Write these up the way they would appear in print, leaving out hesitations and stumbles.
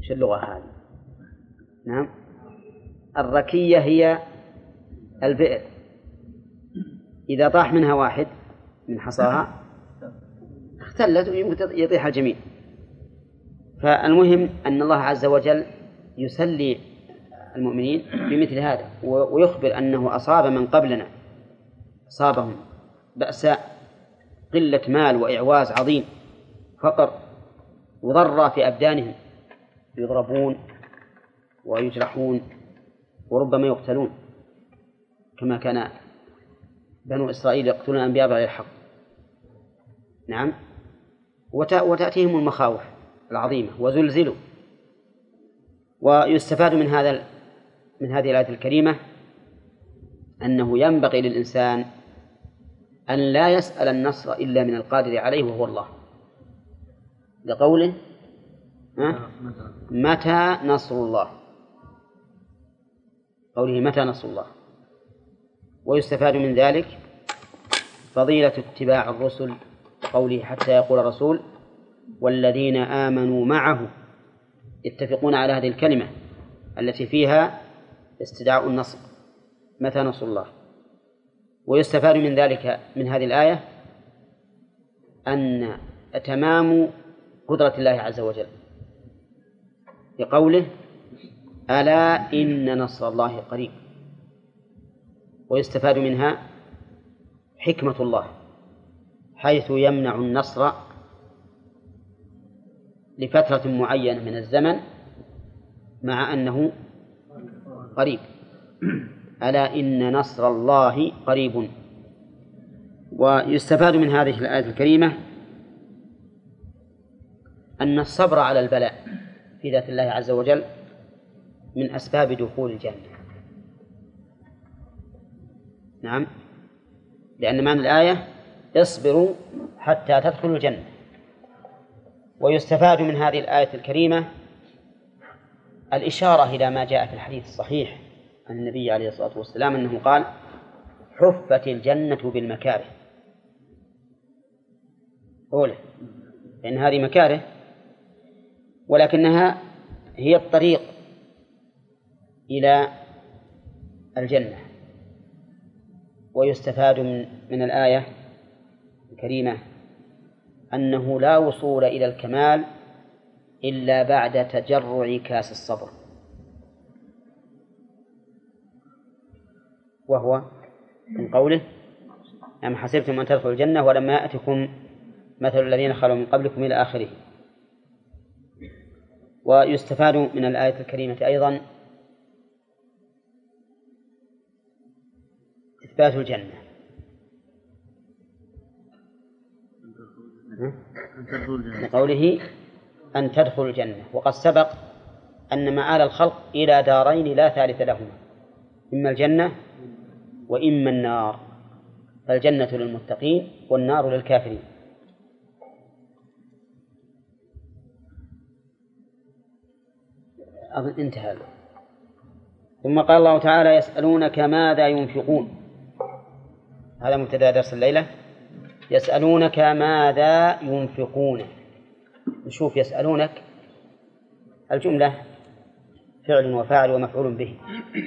وش اللغة هذه؟ نعم، الركية هي البئر، إذا طاح منها واحد من حصاها اختلت ويمكن يطيح الجميع. فالمهم أن الله عز وجل يسلي المؤمنين بمثل هذا، ويخبر أنه أصاب من قبلنا، أصابهم بأساء، قلة مال وإعواز عظيم، فقر، وضر في أبدانهم، يضربون ويجرحون وربما يقتلون، كما كان بنو إسرائيل يقتلون الأنبياء بغير الحق. نعم، وتأتيهم المخاوف العظيمة وزلزلوا. ويستفاد من هذه الآية الكريمة أنه ينبغي للإنسان أن لا يسأل النصر إلا من القادر عليه وهو الله، لقوله متى نصر الله، قوله متى نصر الله. ويستفاد من ذلك فضيلة اتباع الرسل، قوله حتى يقول الرسول والذين آمنوا معه يتفقون على هذه الكلمة التي فيها استدعاء النصر، متى نصر الله. ويستفاد من ذلك من هذه الآية أن تمام قدرة الله عز وجل، لقوله ألا إن نصر الله قريب. ويستفاد منها حكمة الله حيث يمنع النصر لفترة معينة من الزمن مع أنه قريب، ألا إن نصر الله قريب. ويستفاد من هذه الآية الكريمة أن الصبر على البلاء في ذات الله عز وجل من أسباب دخول الجنة. نعم، لأن معنى الآية اصبروا حتى تدخلوا الجنة. ويستفاد من هذه الآية الكريمة الإشارة إلى ما جاء في الحديث الصحيح عن النبي عليه الصلاة والسلام أنه قال حفت الجنة بالمكاره، أولا لأن هذه مكاره ولكنها هي الطريق إلى الجنة. ويستفاد من الآية الكريمة أنه لا وصول إلى الكمال إلا بعد تجرع كاس الصبر، وهو من قوله أم حسبتم أن تدخلوا الجنة ولما يأتكم مثل الذين خلوا من قبلكم إلى آخره. ويستفاد من الآية الكريمة أيضا إثبات الجنة، لقوله أن تدخلوا الجنة. وقد سبق أن مآل الخلق إلى دارين لا ثالث لهما، إما الجنة وإما النار، فالجنة للمتقين والنار للكافرين. أظن انتهى. ثم قال الله تعالى يسألونك ماذا ينفقون، هذا مبتدأ درس الليلة. يسألونك ماذا ينفقون، نشوف يسألونك الجملة فعل وفاعل ومفعول به،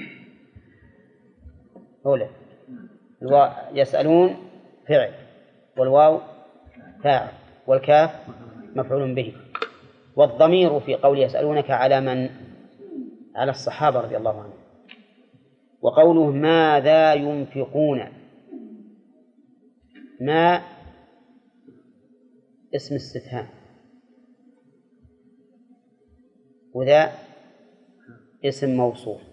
أولا يسألون فعل والواو فاعل والكاف مفعول به، والضمير في قول يسألونك على من؟ على الصحابة رضي الله عنهم. وقوله ماذا ينفقون، ما اسم استفهام وذا اسم موصول،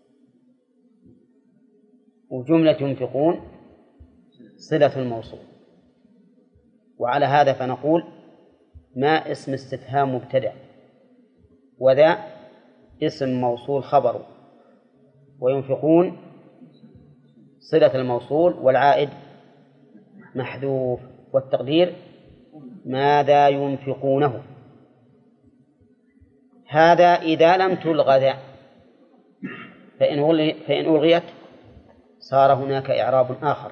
وجملة ينفقون صلة الموصول. وعلى هذا فنقول ما اسم استفهام مبتدأ، وذا اسم موصول خبر، وينفقون صلة الموصول والعائد محذوف، والتقدير ماذا ينفقونه. هذا إذا لم تلغ ذا، فإن ألغيت صار هناك إعراب آخر،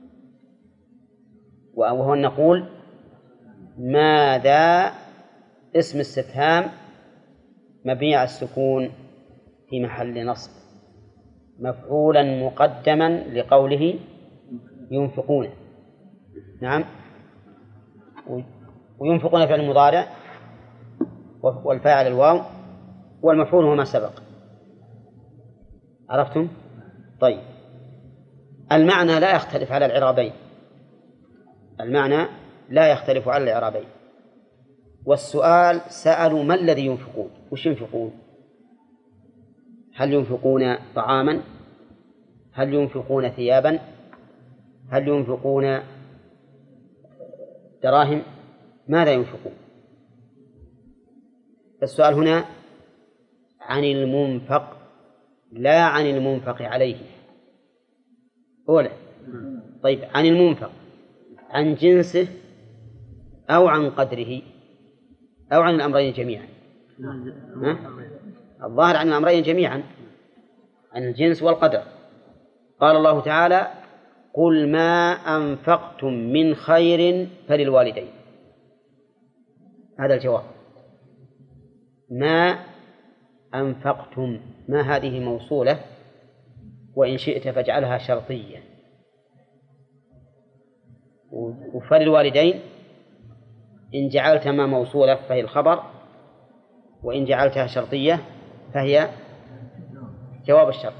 وهو أن نقول ماذا اسم استفهام مبني على السكون في محل نصب، مفعولا مقدما لقوله ينفقون. نعم. وينفقون فعل مضارع والفاعل الواو والمفعول هو ما سبق. عرفتم؟ طيب، المعنى لا يختلف على الإعرابين، المعنى لا يختلف على الإعرابين. والسؤال سألوا ما الذي ينفقون؟ وش ينفقون؟ هل ينفقون طعاما؟ هل ينفقون ثيابا؟ هل ينفقون دراهم؟ ماذا ينفقون؟ السؤال هنا عن المنفق لا عن المنفق عليه. أولا، طيب، عن المنفق عن جنسه أو عن قدره أو عن الأمرين جميعا؟ الظاهر عن الأمرين جميعا، عن الجنس والقدر. قال الله تعالى: قل ما أنفقتم من خير فللوالدين. هذا الجواب. ما أنفقتم، ما هذه موصولة، وإن شئت فاجعلها شرطية. وفللوالدين إن جعلت ما موصولة فهي الخبر، وإن جعلتها شرطية فهي جواب الشرط.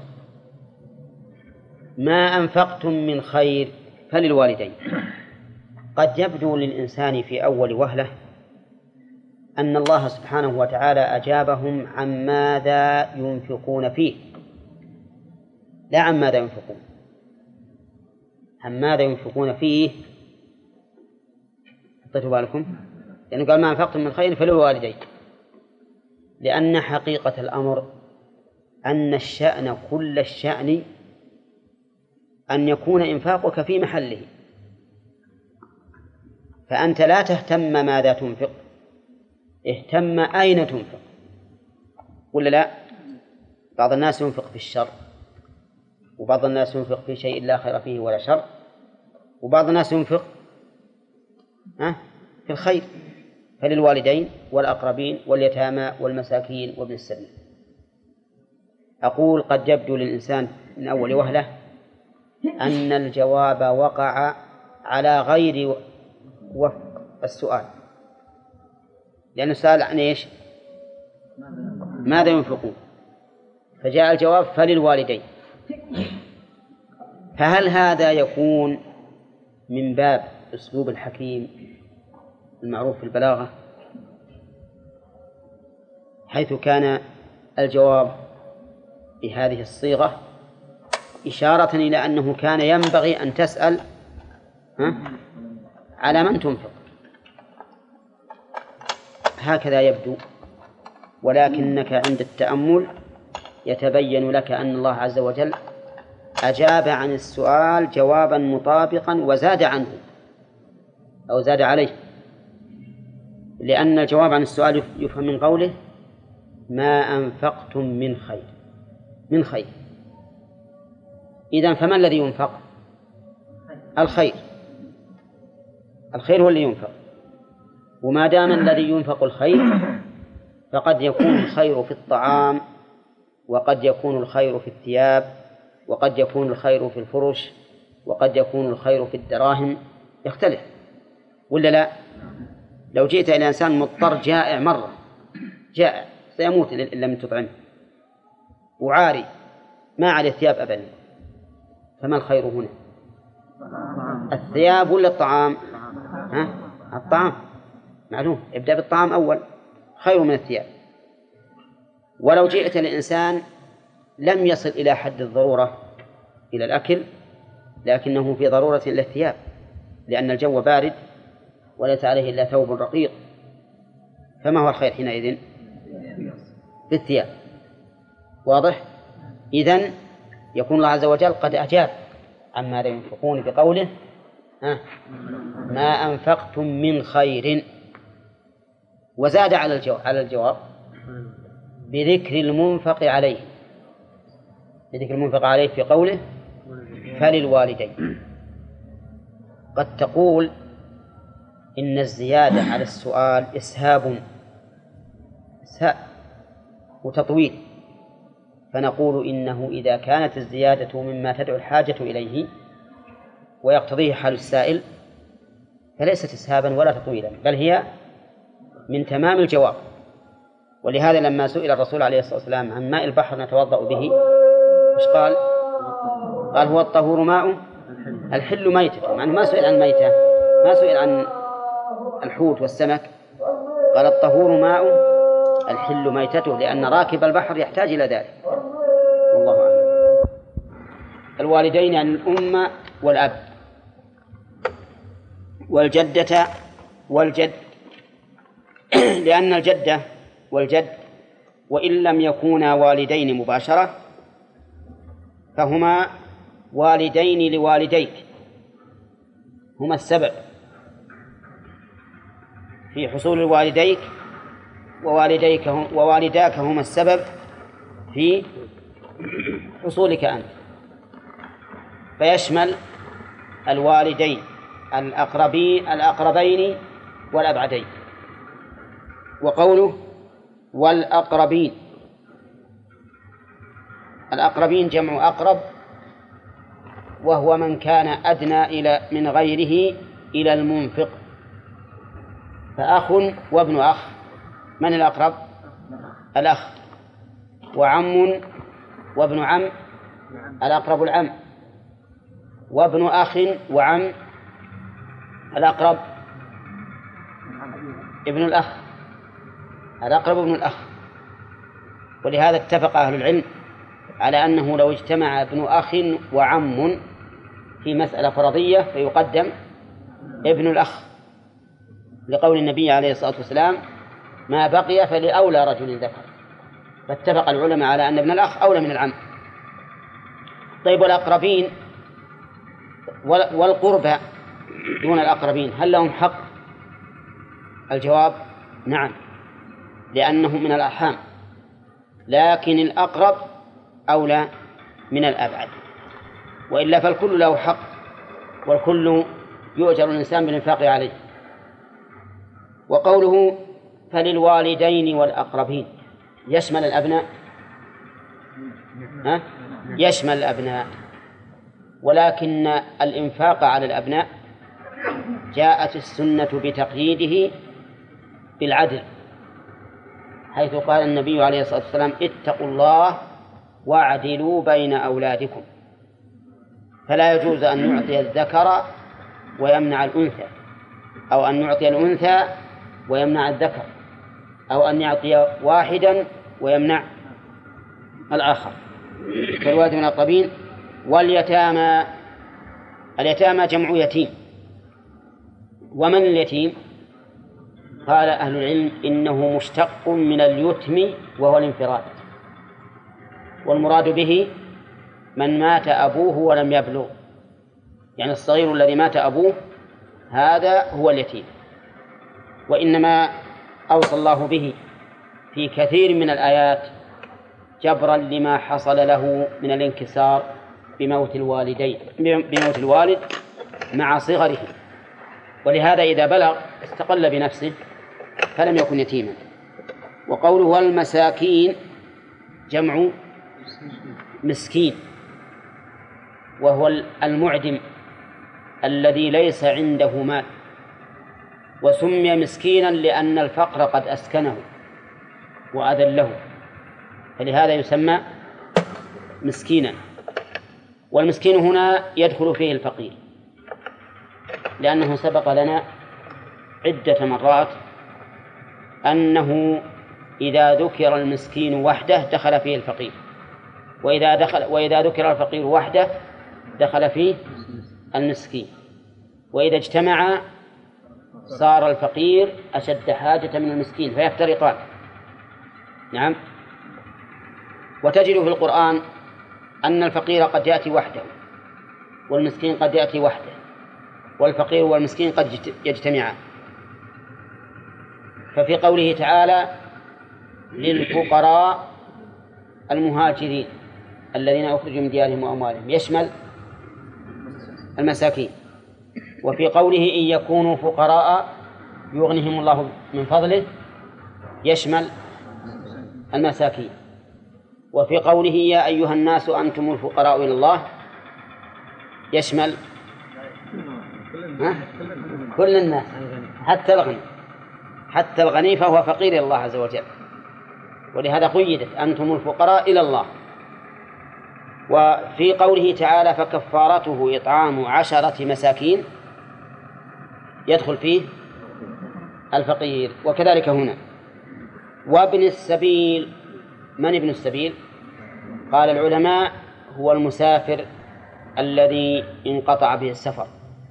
ما أنفقتم من خير فللوالدين. قد يبدو للإنسان في أول وهلة أن الله سبحانه وتعالى أجابهم عن ماذا ينفقون فيه، لا عن ماذا ينفقون، عن ماذا ينفقون فيه. حطيتوا بالكم؟ لأنه قال ما أنفقتم من خير فللوالدين، لأن حقيقة الأمر أن الشأن كل الشأن أن يكون إنفاقك في محله، فأنت لا تهتم ماذا تنفق، اهتم أين تنفق، ولا لا؟ بعض الناس ينفق في الشر، وبعض الناس ينفق في شيء لا خير فيه ولا شر، وبعض الناس ينفق في الخير. فللوالدين والأقربين واليتامى والمساكين وابن السبيل. أقول قد يبدو للإنسان من أول وهلة أن الجواب وقع على غير وفق السؤال، لأن السؤال عن إيش؟ ماذا ينفقون، فجاء الجواب فللوالدين. فهل هذا يكون من باب أسلوب الحكيم المعروف في البلاغة، حيث كان الجواب بهذه الصيغة إشارة إلى أنه كان ينبغي أن تسأل على من تنفق؟ هكذا يبدو، ولكنك عند التأمل يتبين لك أن الله عز وجل أجاب عن السؤال جوابا مطابقا وزاد عنه أو زاد عليه، لأن الجواب عن السؤال يفهم من قوله ما أنفقتم من خير. من خير، إذن فما الذي ينفق؟ الخير. الخير هو اللي ينفق، وما دام الذي ينفق الخير فقد يكون الخير في الطعام، وقد يكون الخير في الثياب، وقد يكون الخير في الفرش، وقد يكون الخير في الدراهم، يختلف ولا لا؟ لو جئت إلى إنسان مضطر جائع مرة، جائع سيموت إن لم تطعمه، وعاري ما عليه ثياب أبدا، فما الخير هنا؟ الثياب ولا الطعام؟ الطعام معلوم، ابدأ بالطعام أول، خير من الثياب. ولو جئت لإنسان لم يصل إلى حد الضرورة إلى الأكل، لكنه في ضرورة إلى الثياب، لأن الجو بارد وليس عليه إلا ثوب رقيق، فما هو الخير حينئذ؟ في الثياب. واضح؟ إذن يكون الله عز وجل قد أجاب عما لا ينفقون بقوله ما أنفقتم من خير، وزاد على الجواب بذكر المنفق عليه، بذكر المنفق عليه في قوله فللوالدين. قد تقول إن الزيادة على السؤال إسهاب، وتطويل، فنقول إنه إذا كانت الزيادة مما تدعو الحاجة إليه ويقتضيه حال السائل فليست إسهابا ولا تطويلا، بل هي من تمام الجواب. ولهذا لما سئل الرسول عليه الصلاة والسلام عن ماء البحر نتوضأ به إيش قال؟ قال هو الطهور ماء الحل ميتة، مع أنه ما سئل عن ميتة، ما سئل عن الحوت والسمك، قال الطهور ماء الحل ميتته، لأن راكب البحر يحتاج إلى ذلك. والله أعلم. الوالدين عن الأم والأب والجدة والجد لأن الجدة والجد وإن لم يكونا والدين مباشرة فهما والدين لوالديك، هما السبب في حصول الوالديك، ووالداك هما السبب في حصولك أنت، فيشمل الوالدين الأقربين والأبعدين. وقوله والأقربين، الأقربين جمع أقرب، وهو من كان أدنى من غيره إلى المنفق، فأخ وابن أخ، من الأقرب؟ الأخ. وعم وابن عم، الأقرب العم. وابن أخ وعم، الأقرب ابن الأخ، الأقرب ابن الأخ. ولهذا اتفق أهل العلم على أنه لو اجتمع ابن أخ وعم في مسألة فرضية فيقدم ابن الأخ، لقول النبي عليه الصلاة والسلام ما بقي فلأولى رجل ذكر، فاتفق العلماء على أن ابن الأخ أولى من العم. طيب والأقربين والقربى دون الأقربين هل لهم حق؟ الجواب نعم، لأنهم من الأرحام، لكن الأقرب أولى من الأبعد، وإلا فالكل له حق، والكل يؤجر الإنسان بالإنفاق عليه. وقوله فللوالدين والأقربين يشمل الأبناء، يشمل الأبناء، ولكن الإنفاق على الأبناء جاءت السنة بتقييده بالعدل، حيث قال النبي عليه الصلاة والسلام اتقوا الله واعدلوا بين أولادكم، فلا يجوز أن يعطي الذكر ويمنع الأنثى، أو أن يعطي الأنثى ويمنع الذكر، أو أن يعطي واحدا ويمنع الآخر. فالوالد من الأقربين. واليتامى، اليتامى جمع يتيم. ومن اليتيم؟ قال أهل العلم إنه مشتق من اليتم وهو الانفراد، والمراد به من مات أبوه ولم يبلغ، يعني الصغير الذي مات أبوه هذا هو اليتيم. وإنما أوصى الله به في كثير من الآيات جبرا لما حصل له من الانكسار بموت الوالد مع صغره، ولهذا إذا بلغ استقل بنفسه فلم يكن يتيما. وقوله والمساكين جمع مسكين، وهو المعدم الذي ليس عنده مال، وسمي مسكينا لأن الفقر قد أسكنه وأذله، فلهذا يسمى مسكينا. والمسكين هنا يدخل فيه الفقير، لأنه سبق لنا عدة مرات أنه إذا ذكر المسكين وحده دخل فيه الفقير، وإذا ذكر الفقير وحده دخل فيه المسكين، وإذا اجتمع صار الفقير أشد حاجة من المسكين فيفترقان. نعم. وتجد في القرآن أن الفقير قد يأتي وحده، والمسكين قد يأتي وحده، والفقير والمسكين قد يجتمعان. ففي قوله تعالى للفقراء المهاجرين الذين أخرجوا من ديارهم وأموالهم يشمل المساكين. وفي قوله إن يكونوا فقراء يغنهم الله من فضله يشمل المساكين. وفي قوله يا أيها الناس أنتم الفقراء إلى الله يشمل كل الناس حتى الغني فهو فقير إلى الله عز وجل، ولهذا قيدت أنتم الفقراء إلى الله. وفي قوله تعالى فكفارته إطعام 10 مساكين يدخل فيه الفقير. وكذلك هنا. وابن السبيل، من ابن السبيل؟ قال العلماء هو المسافر الذي انقطع به السفر،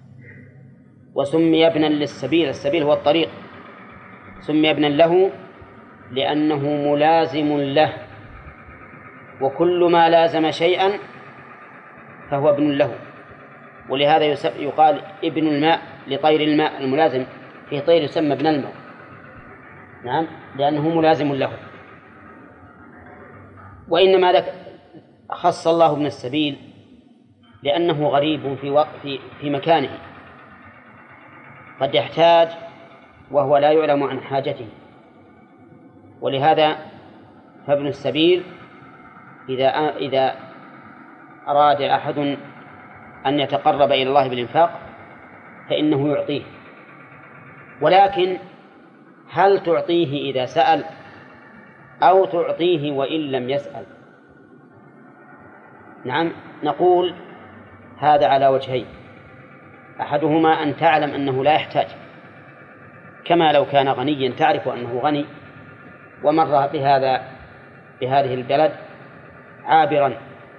وسمي ابنا للسبيل، السبيل هو الطريق، سمي ابنا له لأنه ملازم له، وكل ما لازم شيئا فهو ابن له. ولهذا يقال ابن الماء لطير الماء الملازم، في طير يسمى ابن الماء، نعم، لأنه ملازم له. وإنما خص الله ابن السبيل لأنه غريب في مكانه، قد يحتاج وهو لا يعلم عن حاجته. ولهذا فابن السبيل إذا أراد أحد أن يتقرب إلى الله بالإنفاق فإنه يعطيه، ولكن هل تعطيه إذا سأل أو تعطيه وإن لم يسأل؟ نعم، نقول هذا على وجهين: أحدهما أن تعلم أنه لا يحتاج، كما لو كان غنيا تعرف أنه غني ومر بهذه البلد عابرا،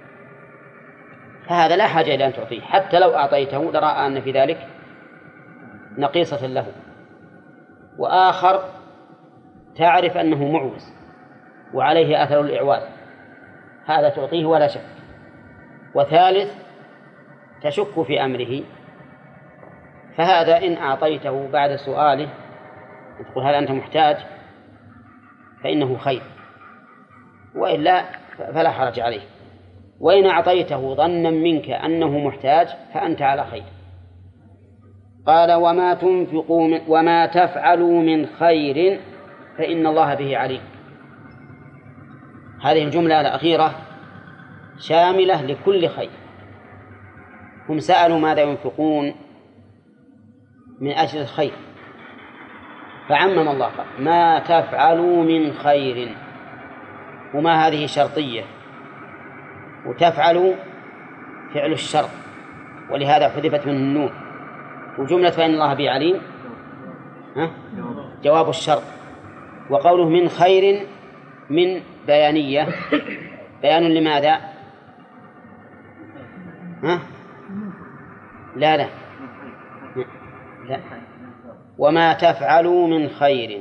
فهذا لا حاجة إلى أن تعطيه، حتى لو أعطيته لرأى أن في ذلك نقيصة له. وآخر تعرف أنه معوز وعليه أثر الإعواز، هذا تعطيه ولا شك. وثالث تشك في أمره، فهذا إن أعطيته بعد سؤاله تقول هل أنت محتاج فإنه خير، وإلا فلا حرج عليه. وإن أعطيته ظنا منك أنه محتاج فأنت على خير. قال وما تفعلوا من خير فإن الله به عليم. هذه الجملة الأخيرة شاملة لكل خير. هم سألوا ماذا ينفقون من أجل الخير، فعمم الله قال ما تفعلوا من خير، وما هذه شرطية، وتفعلوا فعل الشرط، ولهذا حذفت من النون. وجملة فإن الله به عليم جواب الشرط. وقوله من خير من بيانية، بيان لماذا؟ لا وما تفعلوا من خير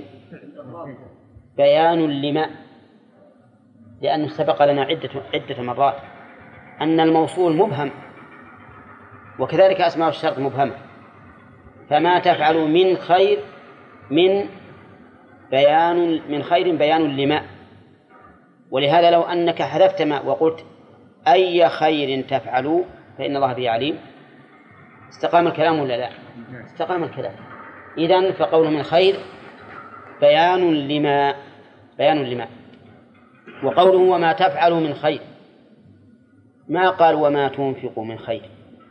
بيان لما، لأنه سبق لنا عدة مرات أن الموصول مبهم، وكذلك أسماء الشرط مبهمة. فما تفعلوا من خير من خير بيان لما. ولهذا لو أنك حذفت ما وقلت أي خير تفعلوا فإن الله به عليم استقام الكلام ولا لا؟ استقام الكلام. إذن فقول من خير بيان لما. وقوله وما تفعلوا من خير ما قال وما تنفقوا من خير،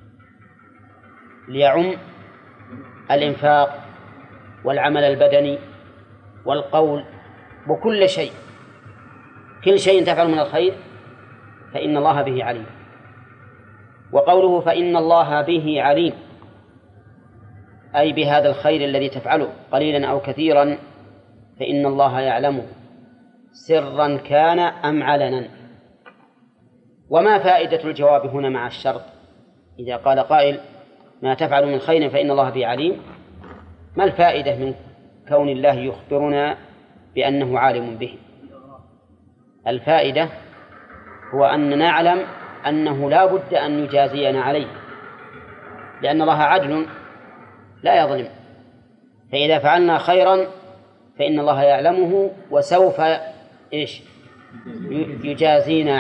ليعم الإنفاق والعمل البدني والقول وكل شيء، كل شيء تفعل من الخير فإن الله به عليم. وقوله فإن الله به عليم أي بهذا الخير الذي تفعله قليلا أو كثيرا فإن الله يعلمه سرا كان أم علنا. وما فائدة الجواب هنا مع الشرط؟ إذا قال قائل ما تفعل من خير فإن الله به عليم، ما الفائدة من كون الله يخبرنا بأنه عالم به؟ الفائدة هو أن نعلم أنه لا بد أن يجازينا عليه، لأن الله عدل لا يظلم. فإذا فعلنا خيرا فإن الله يعلمه وسوف يجازينا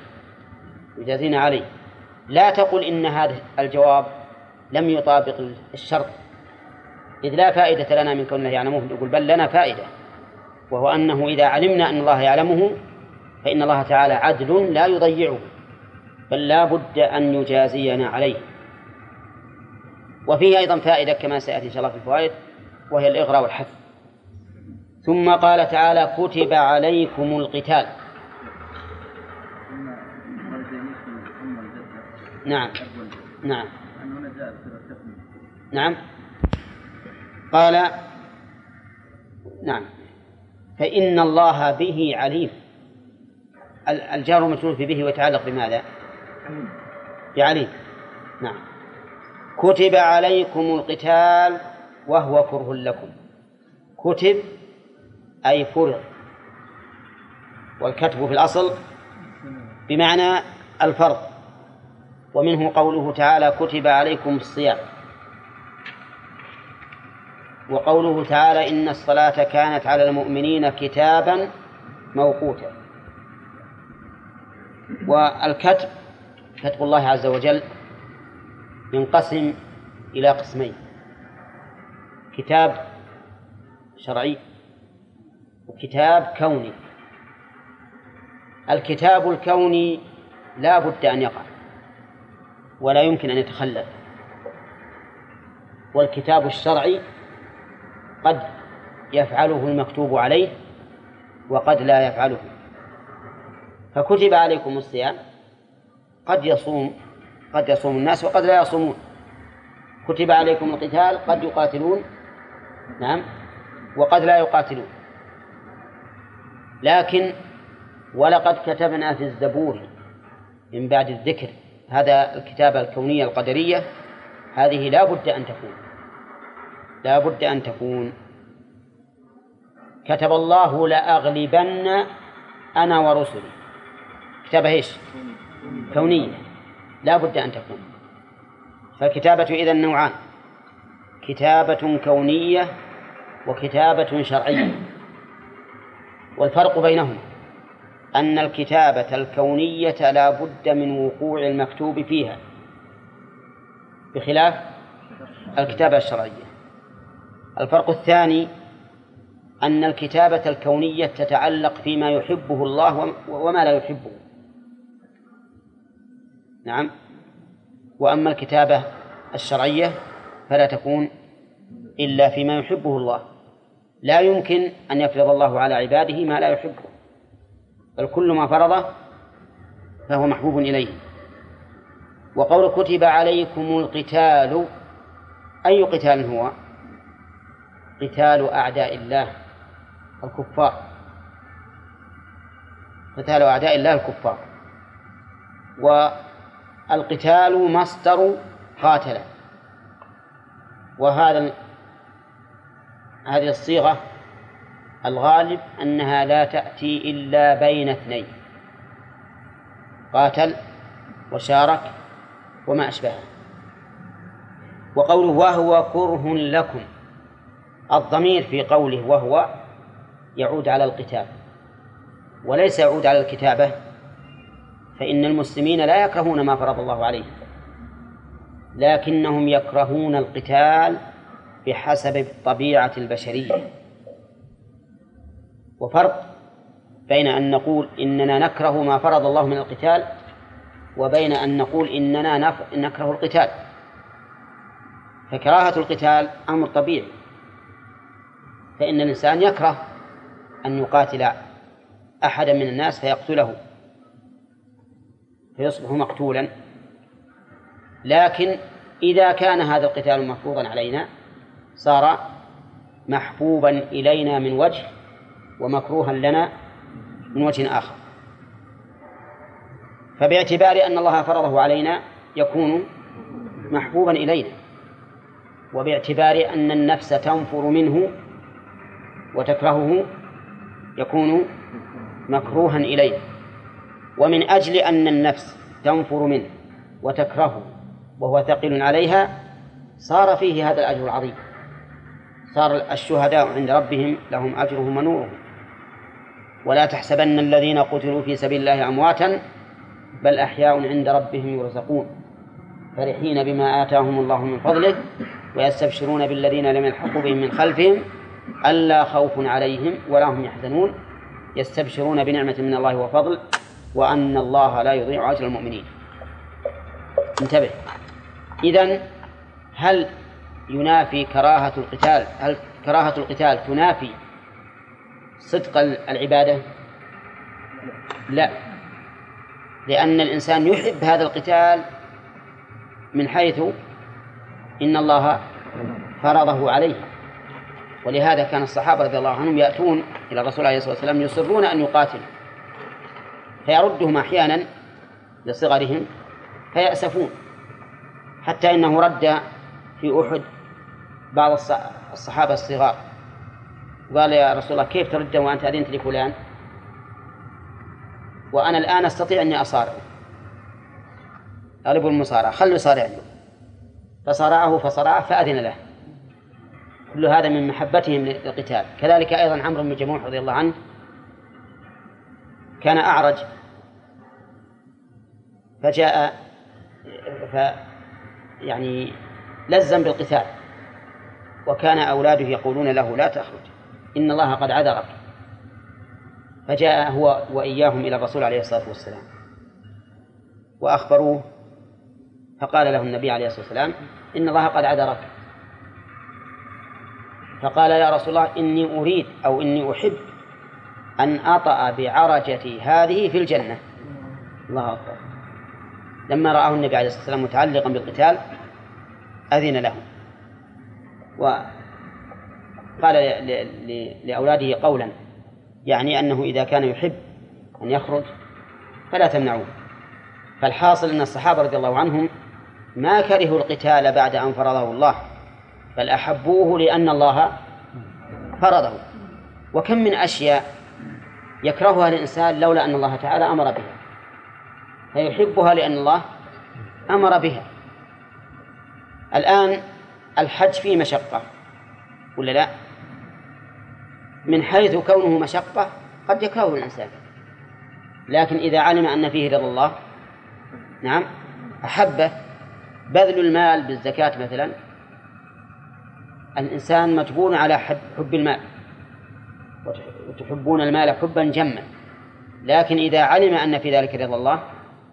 عليه. لا تقل إن هذا الجواب لم يطابق الشرط، إذ لا فائدة لنا من كونه يعلمه. يقول بل لنا فائدة، وهو أنه إذا علمنا أن الله يعلمه فإن الله تعالى عدل لا يضيعه، بل لا بد أن يجازينا عليه. وفيه أيضا فائدة كما سيأتي إن شاء الله في الفوائد، وهي الإغراء والحث. ثم قال تعالى: كتب عليكم القتال. نعم نعم نعم قال نعم فإن الله به عليم. الجار مجرور في به ويتعلق بماذا؟ بعليم. نعم. كتب عليكم القتال وهو كره لكم. كتب أي فرض، والكتب في الأصل بمعنى الفرض، ومنه قوله تعالى: كتب عليكم الصيام، وقوله تعالى: إن الصلاة كانت على المؤمنين كتابا موقوتا. والكتب كتب الله عز وجل ينقسم إلى قسمين: كتاب شرعي وكتاب كوني. الكتاب الكوني لا بد أن يقع ولا يمكن أن يتخلف، والكتاب الشرعي قد يفعله المكتوب عليه وقد لا يفعله. فكتب عليكم الصيام، قد يصوم الناس وقد لا يصومون. كتب عليكم القتال، قد يقاتلون نعم وقد لا يقاتلون. لكن ولقد كتبنا في الزبور من بعد الذكر، هذا الكتابة الكونية القدرية هذه لا بد أن تكون. كتب الله لأغلبن أنا ورسلي. كتابة إيش؟ كونية لا بد أن تكون. فالكتابة إذن نوعان: كتابة كونية وكتابة شرعية. والفرق بينهما أن الكتابة الكونية لا بد من وقوع المكتوب فيها، بخلاف الكتابة الشرعية. الفرق الثاني أن الكتابة الكونية تتعلق فيما يحبه الله وما لا يحبه. نعم. وأما الكتابة الشرعية فلا تكون إلا فيما يحبه الله. لا يمكن أن يفرض الله على عباده ما لا يحبه، بل كل ما فرضه فهو محبوب إليه. وقول كتب عليكم القتال، أي قتال هو؟ قتال أعداء الله الكفار، قتال أعداء الله الكفار. والقتال مصدر قاتل، هذه الصيغة الغالب أنها لا تأتي إلا بين اثنين: قاتل وشارك وما أشبهه. وقوله وهو كره لكم، الضمير في قوله وهو يعود على القتال وليس يعود على الكتابة، فإن المسلمين لا يكرهون ما فرض الله عليهم، لكنهم يكرهون القتال بحسب الطبيعة البشرية. وفرق بين أن نقول إننا نكره ما فرض الله من القتال وبين أن نقول إننا نكره القتال. فكراهة القتال أمر طبيعي، فإن الإنسان يكره أن يقاتل أحدا من الناس فيقتله فيصبح مقتولا. لكن إذا كان هذا القتال مفروضا علينا صار محبوبا إلينا من وجه ومكروها لنا من وجه آخر. فباعتبار أن الله فرضه علينا يكون محبوبا إلينا، وباعتبار أن النفس تنفر منه وتكرهه يكون مكروها إليه. ومن أجل أن النفس تنفر منه وتكرهه وهو ثقيل عليها صار فيه هذا الأجر العظيم. صار الشهداء عند ربهم لهم أجرهم ونورهم. ولا تحسبن الذين قتلوا في سبيل الله أمواتا بل أحياء عند ربهم يرزقون فرحين بما آتاهم الله من فضله ويستبشرون بالذين لم يلحقوا بهم من خلفهم ألا خوف عليهم ولا هم يحزنون يستبشرون بنعمة من الله وفضل وأن الله لا يضيع أجر المؤمنين. انتبه، إذن هل ينافي كراهة القتال، هل كراهة القتال تنافي صدق العبادة؟ لا، لأن الإنسان يحب هذا القتال من حيث إن الله فرضه عليه. ولهذا كان الصحابة رضي الله عنهم يأتون إلى الرسول عليه الصلاة والسلام يصرون أن يقاتلوا فيردهم أحيانا لصغرهم فيأسفون، حتى إنه رد في أحد بعض الصحابة الصغار قال يا رسول الله كيف ترد وأنت أذنت لفلان وأنا الآن أستطيع أني أصارعه، أغلب المصارعة خلوا يصارعني، فصارعه فأذن له. كل هذا من محبتهم للقتال. كذلك أيضا عمرو بن جموح رضي الله عنه كان أعرج فجاء يعني لزم بالقتال، وكان أولاده يقولون له لا تخرج إن الله قد عذرك، فجاء هو وإياهم إلى الرسول عليه الصلاة والسلام وأخبروه، فقال له النبي عليه الصلاة والسلام إن الله قد عذرك، فقال يا رسول الله إني أريد أو إني أحب أن أطأ بعرجتي هذه في الجنة. الله أكبر. لما رآه النبي عليه الصلاة والسلام متعلقا بالقتال أذن له، وقال لأولاده قولا يعني أنه إذا كان يحب أن يخرج فلا تمنعوه. فالحاصل أن الصحابة رضي الله عنهم ما كرهوا القتال بعد أن فرضه الله، بل أحبوه لأن الله فرضه. وكم من أشياء يكرهها الإنسان لولا أن الله تعالى أمر بها، فيحبها لأن الله أمر بها. الآن الحج فيه مشقة ولا لا؟ من حيث كونه مشقة قد يكرهه الإنسان، لكن إذا علم أن فيه رضا الله نعم أحبه. بذل المال بالزكاة مثلا، الإنسان مجبور على حب المال، وتحبون المال حبا جما، لكن إذا علم أن في ذلك رضا الله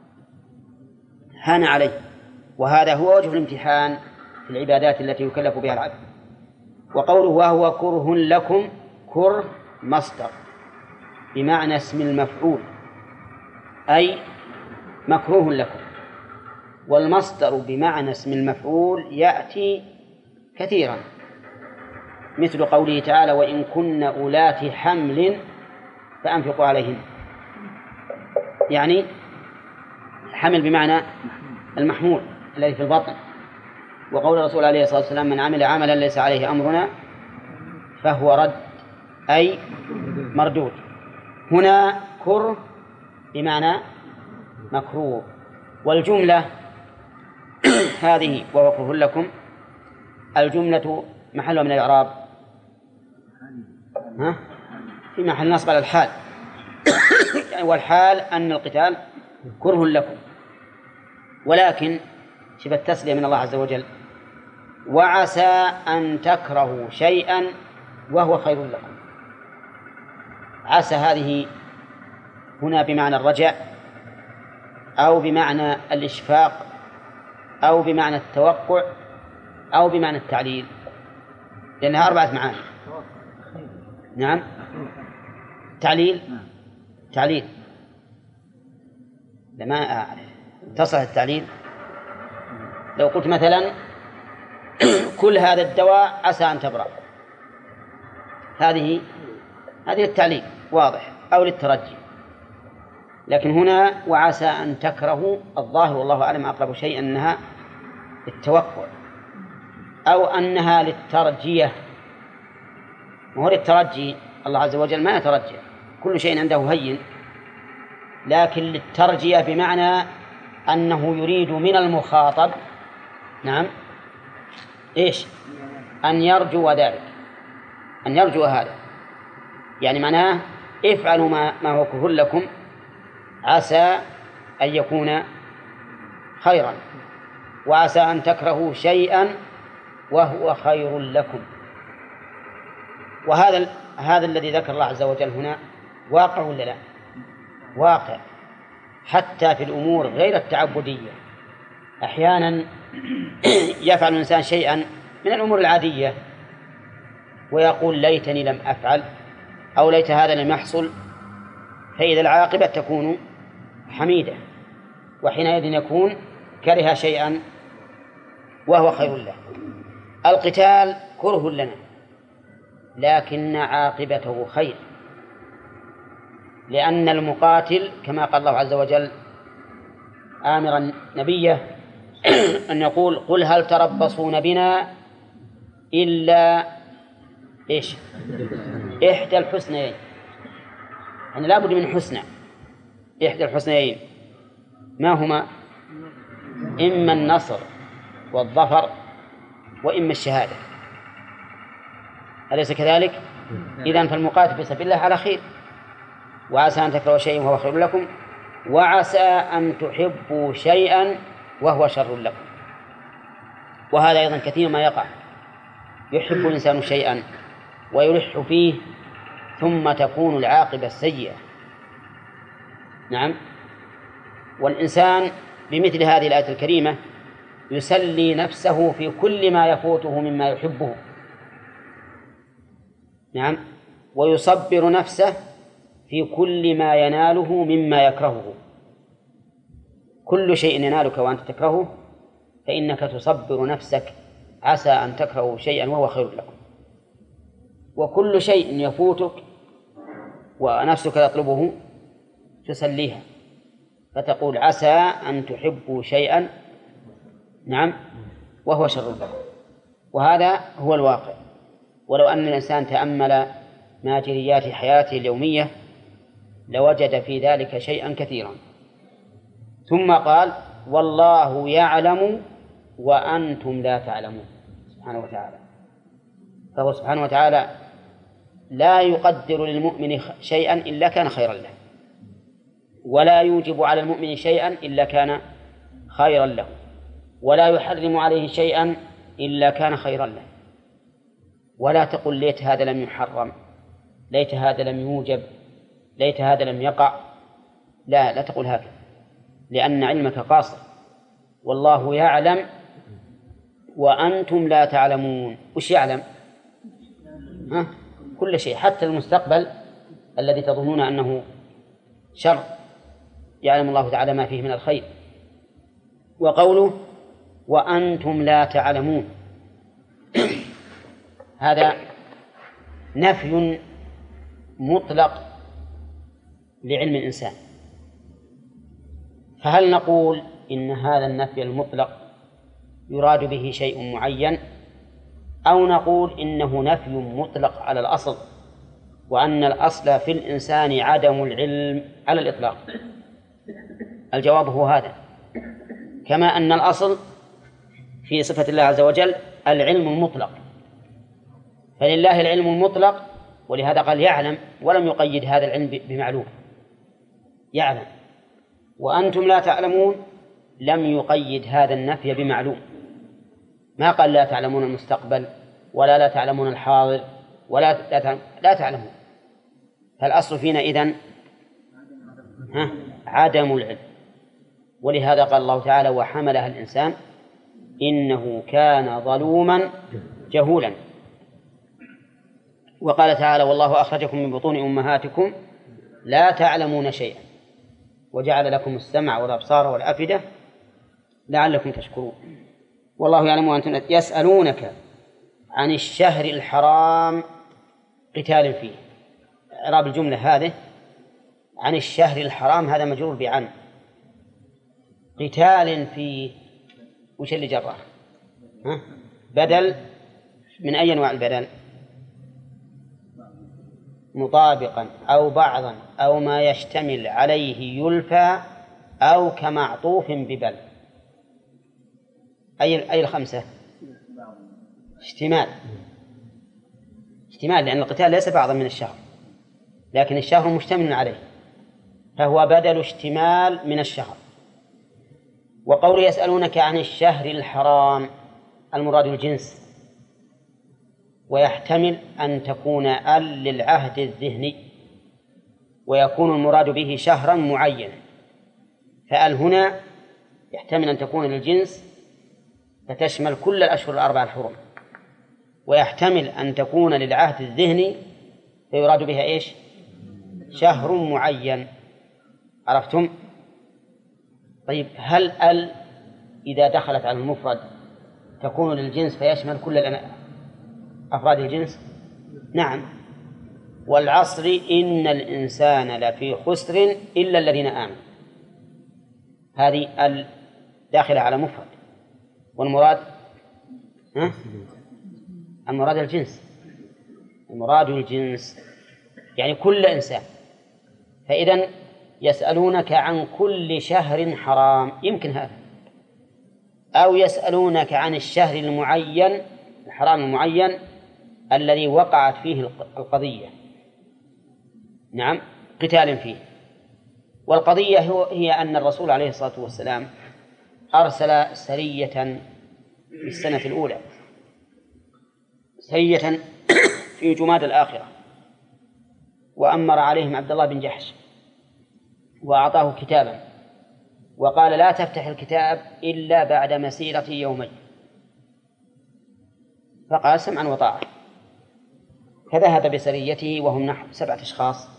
هان عليه. وهذا هو وجه الامتحان في العبادات التي يكلف بها العبد. وقوله وهو كره لكم، كره مصدر بمعنى اسم المفعول أي مكروه لكم، والمصدر بمعنى اسم المفعول يأتي كثيرا، مثل قوله تعالى وإن كن أولات حمل فأنفقوا عليهن، يعني حمل بمعنى المحمول الذي في البطن. وقول الرسول عليه الصلاة والسلام من عمل عملا ليس عليه أمرنا فهو رد أي مردود. هنا كره بمعنى مكروه. والجملة هذه وهو كره لكم، الجملة محلها من الإعراب في محل نصب على الحال والحال أن القتال كره لكم، ولكن شبه التسلية من الله عز وجل وعسى أن تكرهوا شيئا وهو خير لكم. عسى هذه هنا بمعنى الرجاء أو بمعنى الإشفاق أو بمعنى التوقع أو بمعنى التعليل، لأنها 4 معاني. نعم تعليل لما أعرف تصل التعليل. لو قلت مثلا كل هذا الدواء عسى أن تبرأ، هذه التعليل واضح، أو للترجي. لكن هنا وعسى أن تكرهوا، الظاهر والله أعلم أقرب شيء أنها التوقع أو أنها للترجية. وهو للترجي الله عز وجل ما يترجى، كل شيء عنده هين، لكن للترجية بمعنى أنه يريد من المخاطب نعم أن يرجو ذلك، أن يرجو هذا، يعني معناه افعلوا ما هو كره لكم عسى أن يكون خيرا، وعسى أن تكرهوا شيئا وهو خير لكم. هذا الذي ذكر الله عز وجل هنا واقع ولا لا؟ واقع، حتى في الأمور غير التعبدية. أحيانا يفعل الإنسان شيئا من الأمور العادية ويقول ليتني لم أفعل، أو ليت هذا لم يحصل، فإذا العاقبة تكون حميدة، وحينئذ يكون كره شيئا وهو خير له. القتال كره لنا لكن عاقبته خير، لأن المقاتل كما قال الله عز وجل آمرا نبيه أن يقول قل هل تربصون بنا إلا إيش؟ إحدى الحسنيين، يعني لا بد من حسنى، إحدى الحسنيين ما هما؟ إما النصر والظفر وإما الشهادة، أليس كذلك؟ إذن فالمقاتل في سبيل الله على خير، وعسى أن تكرهوا شيئا وهو خير لكم، وعسى أن تحبوا شيئا وهو شر لكم. وهذا أيضا كثير ما يقع، يحب الإنسان شيئا ويلح فيه ثم تكون العاقبة السيئة. نعم. والإنسان بمثل هذه الآية الكريمة يسلي نفسه في كل ما يفوته مما يحبه، نعم، ويصبر نفسه في كل ما يناله مما يكرهه. كل شيء ينالك وأنت تكرهه فإنك تصبر نفسك، عسى أن تكرهوا شيئا وهو خير لكم. وكل شيء يفوتك ونفسك تطلبه تسليها، فتقول عسى أن تحبوا شيئا، نعم، وهو شر لكم. وهذا هو الواقع. ولو أن الإنسان تأمل ماجريات حياته اليومية لوجد في ذلك شيئا كثيرا. ثم قال والله يعلم وأنتم لا تعلمون سبحانه وتعالى. فهو سبحانه وتعالى لا يقدر للمؤمن شيئا إلا كان خيرا له، ولا يوجب على المؤمن شيئا إلا كان خيرا له، ولا يحرم عليه شيئا إلا كان خيرا له. ولا تقل ليت هذا لم يحرم، ليت هذا لم يوجب، ليت هذا لم يقع. لا تقول هكذا، لأن علمك قاصر. والله يعلم وأنتم لا تعلمون. وش يعلم؟ كل شيء، حتى المستقبل الذي تظنون أنه شر يعلم الله تعالى ما فيه من الخير. وقوله وأنتم لا تعلمون هذا نفي مطلق لعلم الإنسان. فهل نقول إن هذا النفي المطلق يراد به شيء معين، أو نقول إنه نفي مطلق على الأصل، وأن الأصل في الإنسان عدم العلم على الإطلاق؟ الجواب هو هذا، كما أن الأصل في صفة الله عز وجل العلم المطلق، فلله العلم المطلق، ولهذا قال يعلم ولم يقيد هذا العلم بمعلوم، يعلم. وأنتم لا تعلمون لم يقيد هذا النفي بمعلوم، ما قال لا تعلمون المستقبل ولا لا تعلمون الحاضر ولا لا تعلمون. فالأصل فينا إذن عدم العلم. ولهذا قال الله تعالى وحملها الإنسان إنه كان ظلوما جهولا. وقال تعالى والله أخرجكم من بطون أمهاتكم لا تعلمون شيئا وجعل لكم السمع والأبصار والأفئدة لعلكم تشكرون. والله يعلم وأنتم يسألونك عن الشهر الحرام قتال فيه. إعراب الجملة هذه عن الشهر الحرام هذا مجرور بعن، قتال فيه وش اللي جره؟ بدل من أي أنواع البدل؟ مطابقا أو بعضا أو ما يشتمل عليه يلفى أو كمعطوف ببل. أي الخمسة؟ اشتمال، لأن القتال ليس بعضا من الشهر، لكن الشهر مشتمل عليه، فهو بدل اشتمال من الشهر. وقول يسألونك عن الشهر الحرام المراد الجنس، ويحتمل أن تكون ال للعهد الذهني، ويكون المراد به شهرا معينا. فال هنا يحتمل أن تكون للجنس فتشمل كل الأشهر الأربعة الحرم، ويحتمل أن تكون للعهد الذهني فيراد بها إيش؟ شهر معين. عرفتم؟ طيب، هل ال إذا دخلت على المفرد تكون للجنس فيشمل كل أفراد الجنس؟ نعم. والعصر إن الإنسان لفي خسر إلا الذين آمنوا، هذه ال داخلة على مفرد، والمراد المراد الجنس، المراد الجنس يعني كل إنسان. فإذن يسألونك عن كل شهر حرام، يمكن هذا، أو يسألونك عن الشهر المعين الحرام المعين الذي وقعت فيه القضية، نعم، قتال فيه. والقضية هي أن الرسول عليه الصلاة والسلام أرسل سرية في السنة الأولى، سرية في جماد الآخرة، وأمر عليهم عبد الله بن جحش وأعطاه كتابا وقال: لا تفتح الكتاب إلا بعد مسيرة يومين. فقال: سمعا وطاعة. فذهب بسريته وهم نحو 7 أشخاص.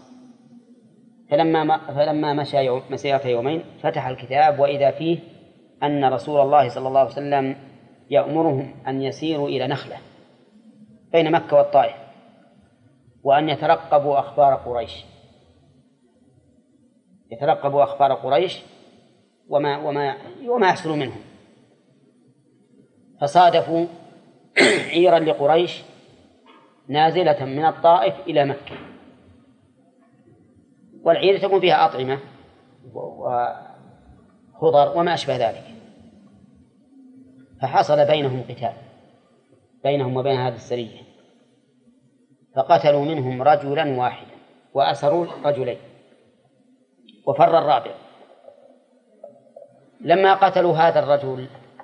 فلما مشى مسيرة يومين فتح الكتاب وإذا فيه أن رسول الله صلى الله عليه وسلم يأمرهم أن يسيروا إلى نخلة بين مكة والطائف، وأن يترقبوا أخبار قريش، يترقبوا أخبار قريش وما يحصل منهم. فصادفوا عيرا لقريش نازلة من الطائف إلى مكة، والعير تكون فيها أطعمة وخضر وما أشبه ذلك. فحصل بينهم قتال، بينهم وبين هذه السرية، فقتلوا منهم رجلا واحدا وأسروا رجلين، وفر الرابع. لما قتلوا هذا الرجل،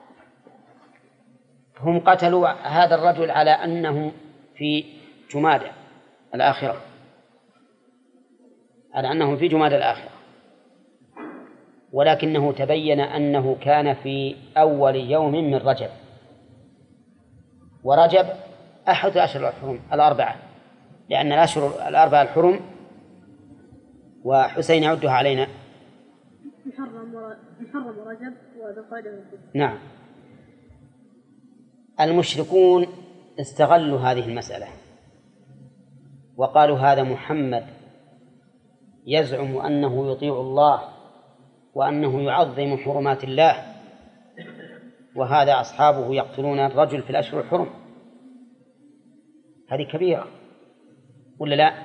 هم قتلوا هذا الرجل على أنه في جمادى الآخرة، على أنه في جمادى الآخرة، ولكنه تبين أنه كان في أول يوم من رجب، ورجب أحد الأشهر الحرم الأربعة، لأن الأشهر الأربعة الحرم، وحسين يعدها علينا: محرم ورجب وذو القعدة. نعم. المشركون استغلوا هذه المسألة وقالوا: هذا محمد يزعم أنه يطيع الله وأنه يعظم حرمات الله، وهذا أصحابه يقتلون الرجل في الأشهر الحرم. هذه كبيرة ولا لا؟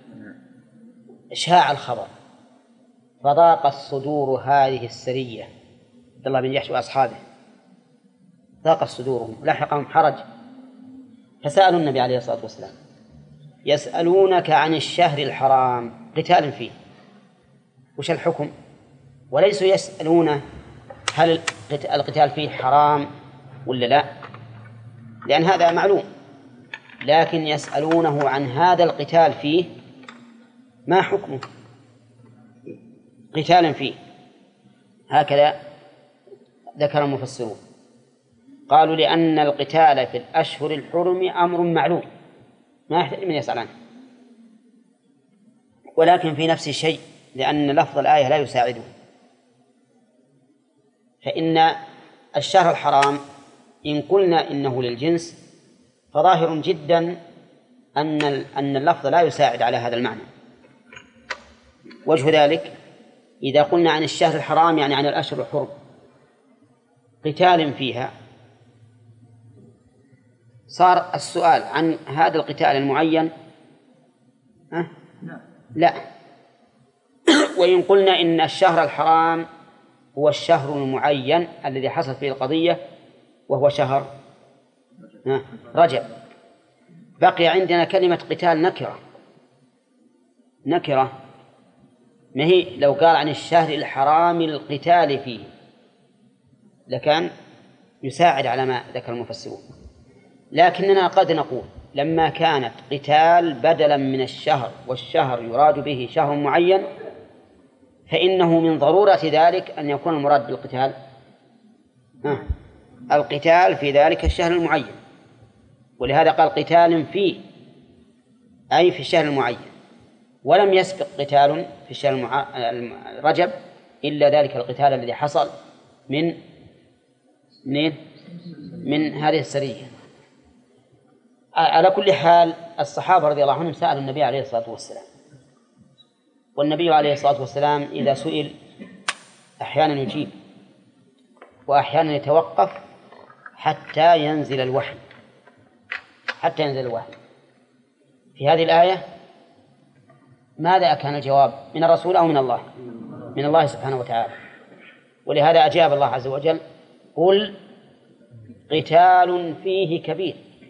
إشاع الخبر، فضاقت صدور هذه السرية، عبد الله بن جحش وأصحابه ضاقت صدورهم، لحقهم حرج، فسألوا النبي عليه الصلاة والسلام: يسألونك عن الشهر الحرام قتال فيه، وش الحكم؟ وليسوا يسألون هل القتال فيه حرام ولا لا، لأن هذا معلوم، لكن يسألونه عن هذا القتال فيه ما حكمه، قتال فيه. هكذا ذكر المفسرون، قالوا: لأن القتال في الأشهر الحرم أمر معلوم ما يحتاج من يسأل عنه، ولكن في نفس الشيء، لأن لفظ الآية لا يساعده. فإن الشهر الحرام إن قلنا إنه للجنس فظاهر جدا أن اللفظ لا يساعد على هذا المعنى. وجه ذلك: إذا قلنا عن الشهر الحرام يعني عن الأشهر الحرم قتال فيها، صار السؤال عن هذا القتال المعين لا. وإن قلنا إن الشهر الحرام هو الشهر المعين الذي حصل فيه القضية وهو شهر رجب، بقي عندنا كلمة قتال نكرة، ما هي لو قال عن الشهر الحرام القتال فيه لكان يساعد على ما ذكر المفسرون. لكننا قد نقول لما كانت قتال بدلا من الشهر والشهر يراد به شهر معين فإنه من ضرورة ذلك أن يكون المراد بالقتال القتال في ذلك الشهر المعين، ولهذا قال قتال فيه أي في الشهر المعين، ولم يسبق قتال في الشهر رجب إلا ذلك القتال الذي حصل من هذه السرية. على كل حال الصحابة رضي الله عنهم سألوا النبي عليه الصلاة والسلام، والنبي عليه الصلاة والسلام إذا سئل أحيانا يجيب وأحيانا يتوقف حتى ينزل الوحي. في هذه الآية ماذا كان الجواب؟ من الرسول أو من الله؟ من الله سبحانه وتعالى. ولهذا أجاب الله عز وجل: قل قتال فيه كبير.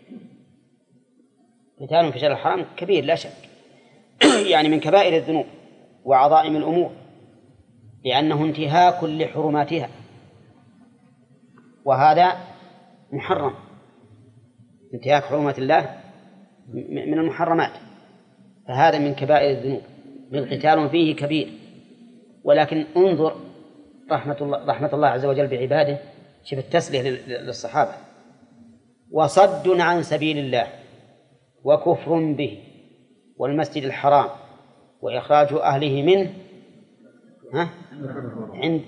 قتال في شهر الحرام كبير لا شك، يعني من كبائر الذنوب وعظائم الأمور، لأنه انتهاك لحرماتها، وهذا محرم. انتهاك حرمات الله من المحرمات، فهذا من كبائر الذنوب. قتال فيه كبير. ولكن انظر رحمة الله عز وجل بعباده، شوف التسلية للصحابة: وصد عن سبيل الله وكفر به والمسجد الحرام وإخراج أهله منه عند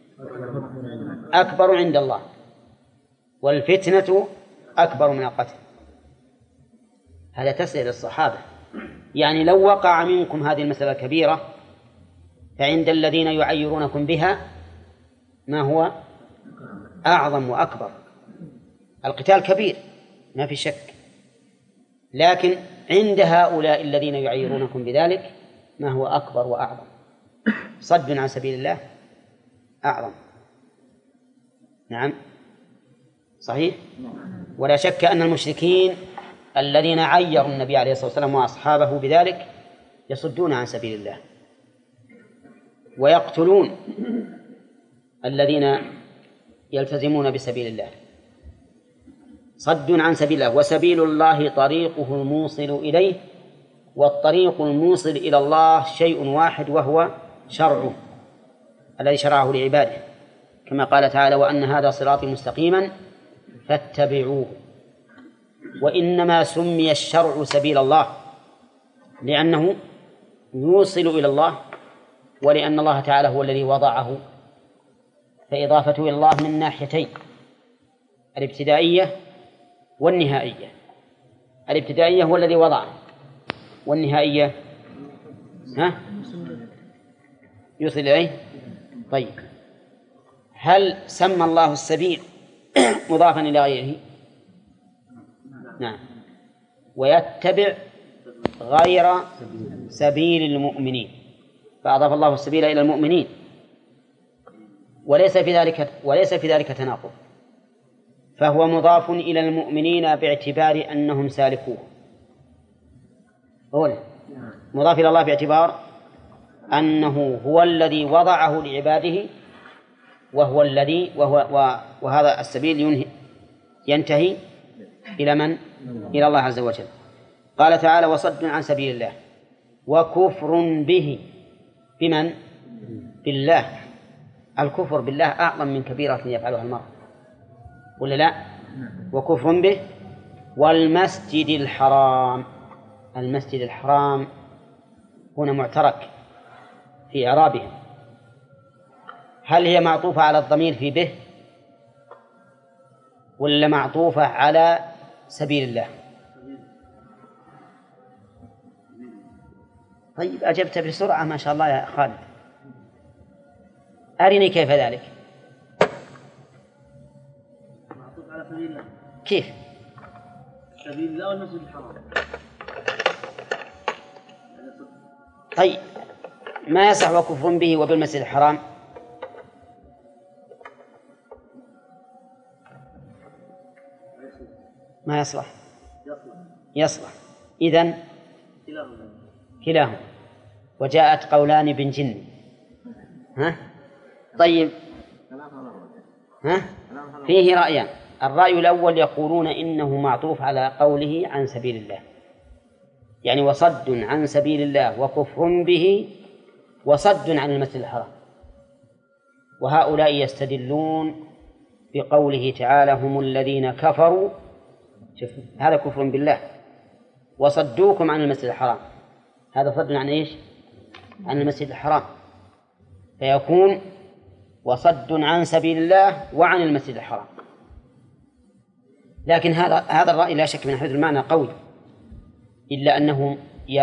أكبر عند الله والفتنة أكبر من القتل. هذا تسلية للصحابة، يعني لو وقع منكم هذه المسألة الكبيرة فعند الذين يعيرونكم بها ما هو أعظم وأكبر. القتال كبير ما في شك، لكن عند هؤلاء الذين يعيرونكم بذلك ما هو أكبر وأعظم؟ صد عن سبيل الله أعظم. نعم صحيح. ولا شك أن المشركين الذين عيروا النبي عليه الصلاة والسلام وأصحابه بذلك يصدون عن سبيل الله ويقتلون الذين يلتزمون بسبيل الله. صد عن سبيل الله. وسبيل الله طريقه الموصل إليه، والطريق الموصل إلى الله شيء واحد وهو شرعه الذي شرعه لعباده، كما قال تعالى: وأن هذا صراطي مستقيما فاتبعوه. وإنما سمي الشرع سبيل الله لأنه يوصل إلى الله، ولأن الله تعالى هو الذي وضعه، فإضافته إلى الله من ناحيتين: الابتدائية والنهائية. الابتدائية هو الذي وضعه، والنهائية يوصل إليه. طيب، هل سمى الله السبيل مضافا إلى غيره؟ نعم. ويتبع غير سبيل المؤمنين، فأضاف الله السبيل إلى المؤمنين، وليس في ذلك تناقض، فهو مضاف إلى المؤمنين باعتبار أنهم سالكوه. مضاف إلى الله باعتبار أنه هو الذي وضعه لعباده، وهذا السبيل ينتهي إلى من؟ إلى الله عز وجل. قال تعالى: وصد عن سبيل الله وكفر به. بمن؟ بالله. الكفر بالله أعظم من كبيرة يفعلها المرء، ولا لا؟ وكفر به والمسجد الحرام. المسجد الحرام هنا معترك في إعرابهم. هل هي معطوفة على الضمير في به ولا معطوفة على سبيل الله؟ طيب، أجبت بسرعة ما شاء الله يا خالد. أرني كيف ذلك. معطوف على سبيل الله. كيف؟ سبيل الله والمسجد الحرام. طيب، ما يصح وكفر به وبالمسجد الحرام؟ ما يصلح. يصلح. إذن كلاهما. وجاءت قولان بن جن. طيب، فيه رأيان. الرأي الأول يقولون إنه معطوف على قوله عن سبيل الله، يعني وصد عن سبيل الله وكفر به وصد عن المسجد الحرام. وهؤلاء يستدلون بقوله تعالى هم الذين كفروا، شوف هذا كفر بالله، وصدوكم عن المسجد الحرام، هذا صد عن إيش؟ عن المسجد الحرام، فيكون وصد عن سبيل الله وعن المسجد الحرام. لكن هذا الرأي لا شك من حيث المعنى قوي، إلا أنه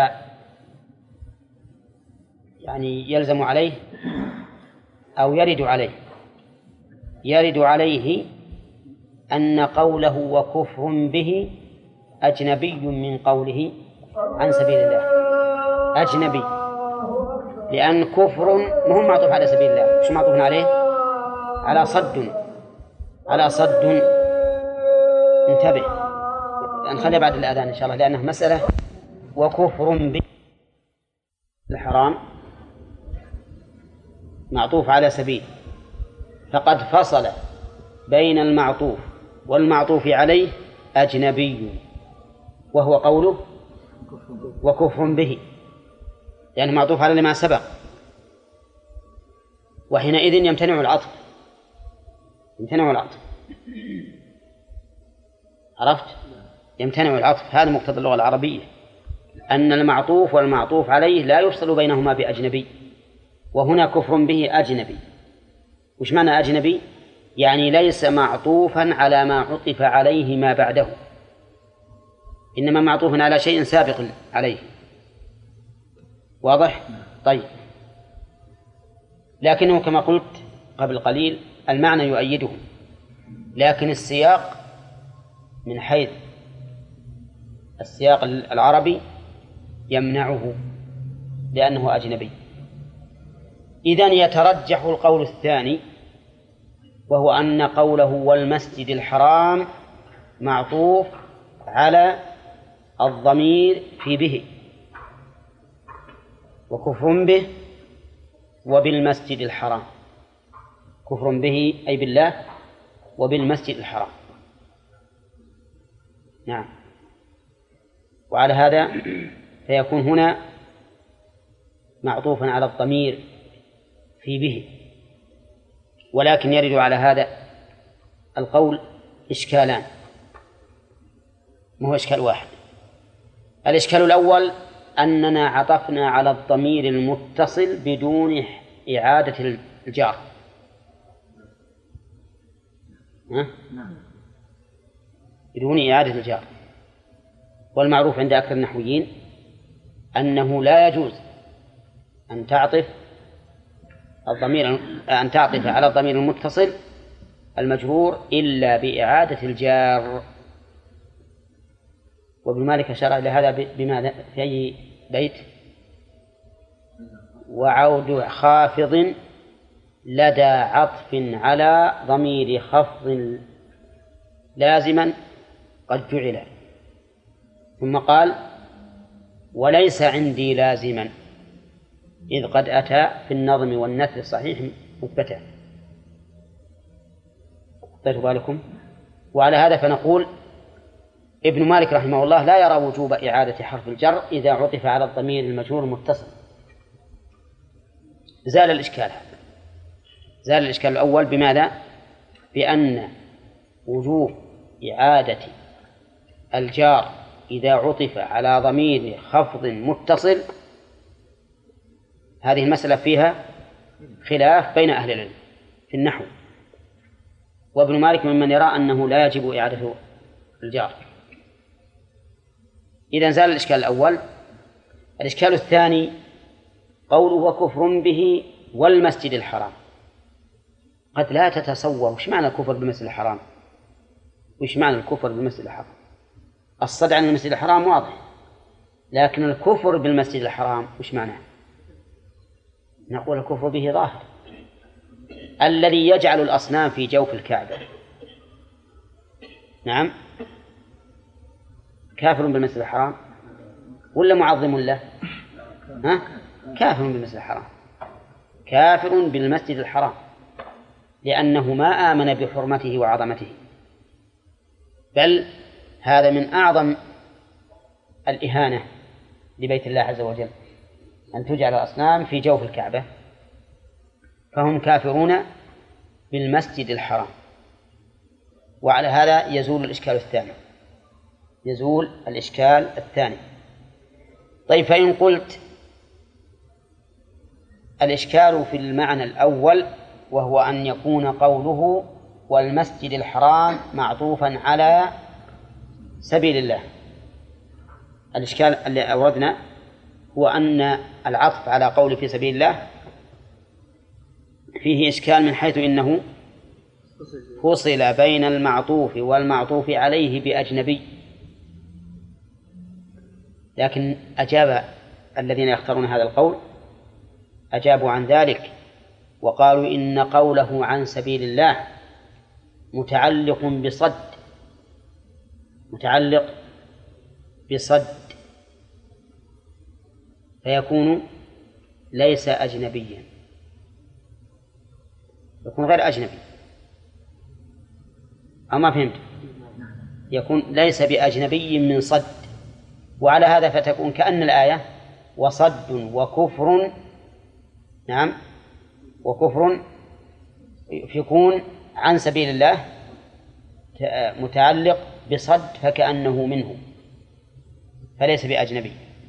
يعني يلزم عليه أو يرد عليه أن قوله وكفر به أجنبي من قوله عن سبيل الله، أجنبي، لأن كفر مهم معطوف على سبيل الله، شو معطوف عليه؟ على صد. انتبه، نخليها بعد الأذان إن شاء الله، لأنه مسألة. وكفر به الحرام معطوف على سبيل، فقد فصل بين المعطوف والمعطوف عليه أجنبي، وهو قوله وكفر به، لأنه معطوف على لما سبق، وحينئذ يمتنع العطف. عرفت؟ يمتنع العطف. هذا مقتضى اللغة العربية، أن المعطوف والمعطوف عليه لا يفصل بينهما بأجنبي، وهنا كفر به أجنبي. وش معنى أجنبي؟ يعني ليس معطوفا على ما عطف عليه ما بعده، إنما معطوف على شيء سابق عليه. واضح؟ طيب، لكنه كما قلت قبل قليل المعنى يؤيده، لكن السياق من حيث السياق العربي يمنعه لأنه أجنبي. إذن يترجح القول الثاني، وهو أن قوله والمسجد الحرام معطوف على الضمير في به، وكفر به وبالمسجد الحرام، كفر به أي بالله وبالمسجد الحرام. نعم. وعلى هذا فيكون هنا معطوفا على الضمير في به. ولكن يرد على هذا القول إشكالان، ما هو إشكال واحد. الإشكال الأول أننا عطفنا على الضمير المتصل بدون إعادة الجار. بدون إعادة الجار. والمعروف عند أكثر النحويين أنه لا يجوز أن تعطف على الضمير المتصل المجرور إلا بإعادة الجار. وابن مالك أشار إلى هذا بماذا؟ في أي بيت؟ وعود خافض لدى عطف على ضمير خفض لازما قد جعل. ثم قال وليس عندي لازما إذ قد أتى في النظم والنثر الصحيح مثبتا. خذوا بالكم. وعلى هذا فنقول ابن مالك رحمه الله لا يرى وجوب إعادة حرف الجر إذا عطف على الضمير المجرور المتصل. زال الإشكال الأول بماذا؟ بأن وجوب إعادة الجار إذا عطف على ضمير خفض متصل هذه المسألة فيها خلاف بين أهل العلم في النحو، وابن مالك ممن يرى أنه لا يجب إعادة الجار. إذن زال الإشكال الأول. الإشكال الثاني قوله وكفر به والمسجد الحرام. قد لا تتصور وش معنى الكفر بالمسجد الحرام، وش معنى الكفر بالمسجد الحرام. الصد عن المسجد الحرام واضح، لكن الكفر بالمسجد الحرام وش معناه؟ نقول الكفر به ظاهر، الذي يجعل الأصنام في جوف الكعبة نعم كافر بالمسجد الحرام ولا معظم له؟ كافر بالمسجد الحرام، كافر بالمسجد الحرام، لأنه ما آمن بحرمته وعظمته بل هذا من أعظم الإهانة لبيت الله عز وجل أن تجعل الأصنام في جوف الكعبة، فهم كافرون بالمسجد الحرام. وعلى هذا يزول الإشكال الثاني. طيب، فإن قلت الإشكال في المعنى الأول، وهو أن يكون قوله والمسجد الحرام معطوفا على سبيل الله، الإشكال اللي أوردنا هو أن العطف على قول في سبيل الله فيه إشكال من حيث إنه فصل بين المعطوف والمعطوف عليه بأجنبي. لكن أجاب الذين يختارون هذا القول أجابوا عن ذلك وقالوا إن قوله عن سبيل الله متعلق بصد فيكون ليس أجنبيا، يكون غير أجنبي. أما فهمت؟ يكون ليس بأجنبي من صد، وعلى هذا فتكون كأن الآية وصد وكفر، نعم، وكفر يكون عن سبيل الله متعلق بصد فكأنه منه، فليس بأجنبي،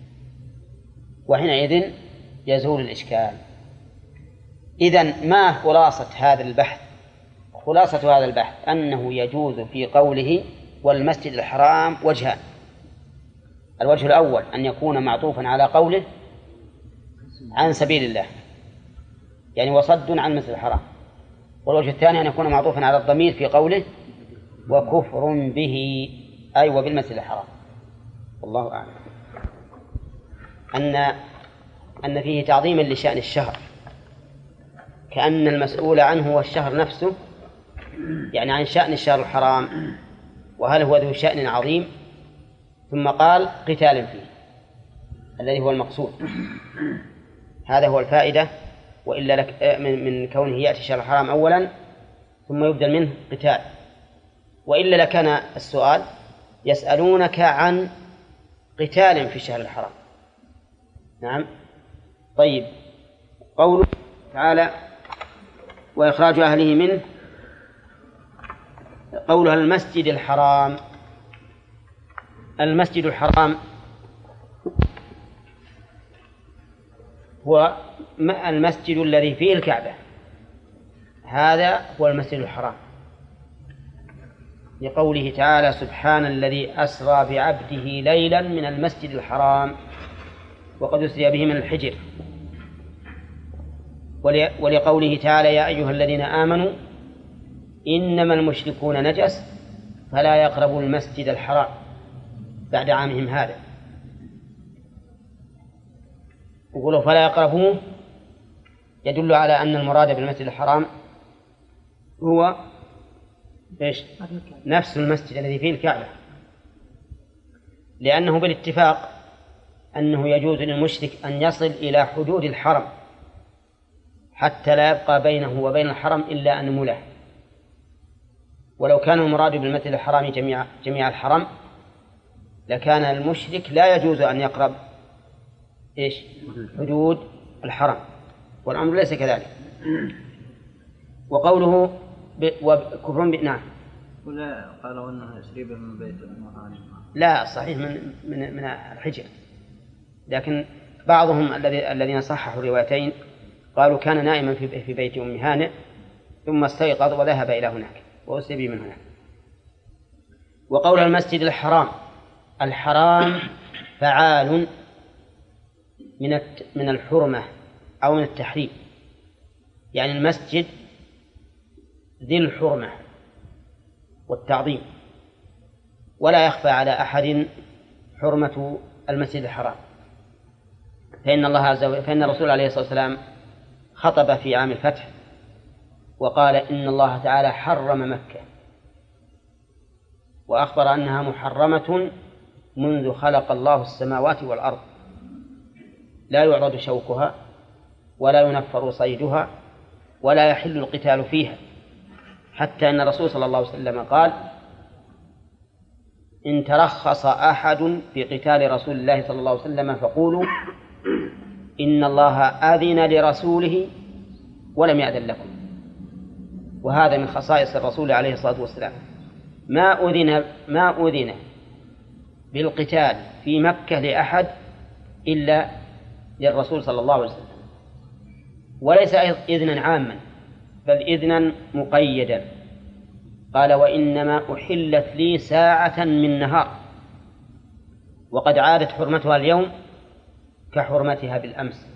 وحينئذ يزول الإشكال. إذن ما خلاصة هذا البحث؟ خلاصة هذا البحث أنه يجوز في قوله والمسجد الحرام وجهان. الوجه الأول أن يكون معطوفا على قوله عن سبيل الله، يعني وصد عن المسجد الحرام. والوجه الثاني أن يكون معطوفا على الضمير في قوله وكفر به، أي وبالمسجد الحرام. والله أعلم. أن فيه تعظيما لشأن الشهر، كأن المسؤول عنه هو الشهر نفسه، يعني عن شأن الشهر الحرام، وهل هو ذو شأن عظيم، ثم قال قتال فيه الذي هو المقصود. هذا هو الفائدة، وإلا لك من كونه يأتي الشهر الحرام أولا ثم يبدل منه قتال، وإلا لكان السؤال يسألونك عن قتال في الشهر الحرام. نعم. طيب، قوله تعالى وإخراج أهله منه، قولها المسجد الحرام. المسجد الحرام هو المسجد الذي فيه الكعبة، هذا هو المسجد الحرام، لقوله تعالى سبحان الذي أسرى بعبده ليلا من المسجد الحرام وقد أسري به من الحجر، ولقوله تعالى يا أيها الذين آمنوا إنما المشركون نجس فلا يقربوا المسجد الحرام بعد عامهم هذا. يقولوا فلا يقربوه، يدل على أن المراد بالمسجد الحرام هو نفس المسجد الذي فيه الكعبة، لأنه بالاتفاق أنه يجوز للمشرك أن يصل إلى حدود الحرم حتى لا يبقى بينه وبين الحرم إلا أنملة. ولو كان المراد بالمسجد الحرام جميع الحرم لكان المشرك لا يجوز أن يقرب حدود الحرم، والأمر ليس كذلك. وقوله وكفر نعم، ولا قالوا أنه يسري من بيت المحارم، لا صحيح من الحجر، لكن بعضهم الذين صححوا الروايتين قالوا كان نائما في بيت أم هانئ ثم استيقظ وذهب إلى هناك وأسري من هناك. وقول المسجد الحرام، الحرام فعال من الحرمة أو من التحريم، يعني المسجد ذي الحرمة والتعظيم، ولا يخفى على أحد حرمة المسجد الحرام، فإن الله عز وجل فإن الرسول عليه الصلاة والسلام خطب في عام الفتح وقال إن الله تعالى حرم مكة، وأخبر أنها محرمة منذ خلق الله السماوات والأرض، لا يعرض شوكها ولا ينفر صيدها ولا يحل القتال فيها، حتى أن الرسول صلى الله عليه وسلم قال إن ترخص أحد في قتال رسول الله صلى الله عليه وسلم فقولوا إن الله أذن لرسوله ولم يأذن لكم. وهذا من خصائص الرسول عليه الصلاة والسلام، ما أذن بالقتال في مكة لأحد إلا للرسول صلى الله عليه وسلم، وليس إذنا عاما بل إذنا مقيدا. قال وإنما أحلت لي ساعة من نهار، وقد عادت حرمتها اليوم كحرمتها بالأمس.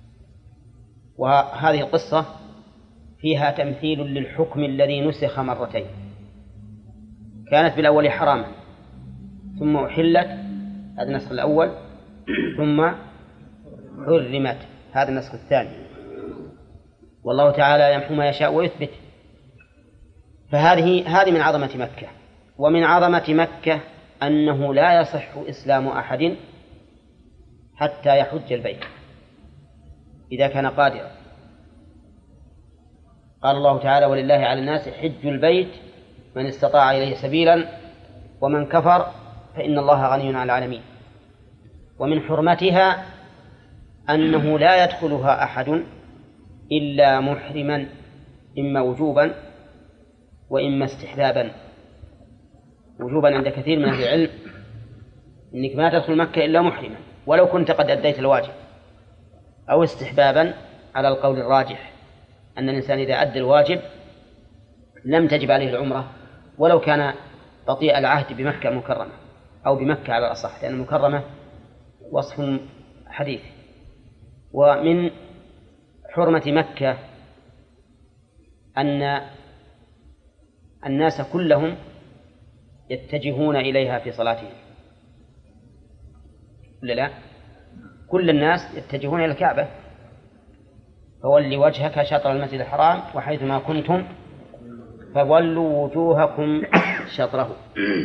وهذه القصة فيها تمثيل للحكم الذي نسخ مرتين، كانت بالأول حراما ثم أحلت، هذا النسخ الأول، ثم حرمت، هذا النسخ الثاني. والله تعالى يمحو ما يشاء ويثبت. فهذه من عظمة مكة. ومن عظمة مكة أنه لا يصح إسلام أحد حتى يحج البيت إذا كان قادرا. قال الله تعالى ولله على الناس حج البيت من استطاع إليه سبيلا ومن كفر فإن الله غني عن العالمين. ومن حرمتها أنه لا يدخلها أحد إلا محرما، إما وجوبا وإما استحبابا. وجوبا عند كثير من أهل العلم إنك ما تدخل مكة إلا محرما ولو كنت قد أديت الواجب، أو استحبابا على القول الراجح أن الإنسان إذا أدى الواجب لم تجب عليه العمرة ولو كان بطيء العهد بمكة المكرمة أو بمكة على الأصح، لأن المكرمة وصف حديث. ومن حرمة مكة أن الناس كلهم يتجهون إليها في صلاتهم، لا كل الناس يتجهون إلى الكعبة، فول وجهك شطر المسجد الحرام وحيثما كنتم فولوا وجوهكم شطره.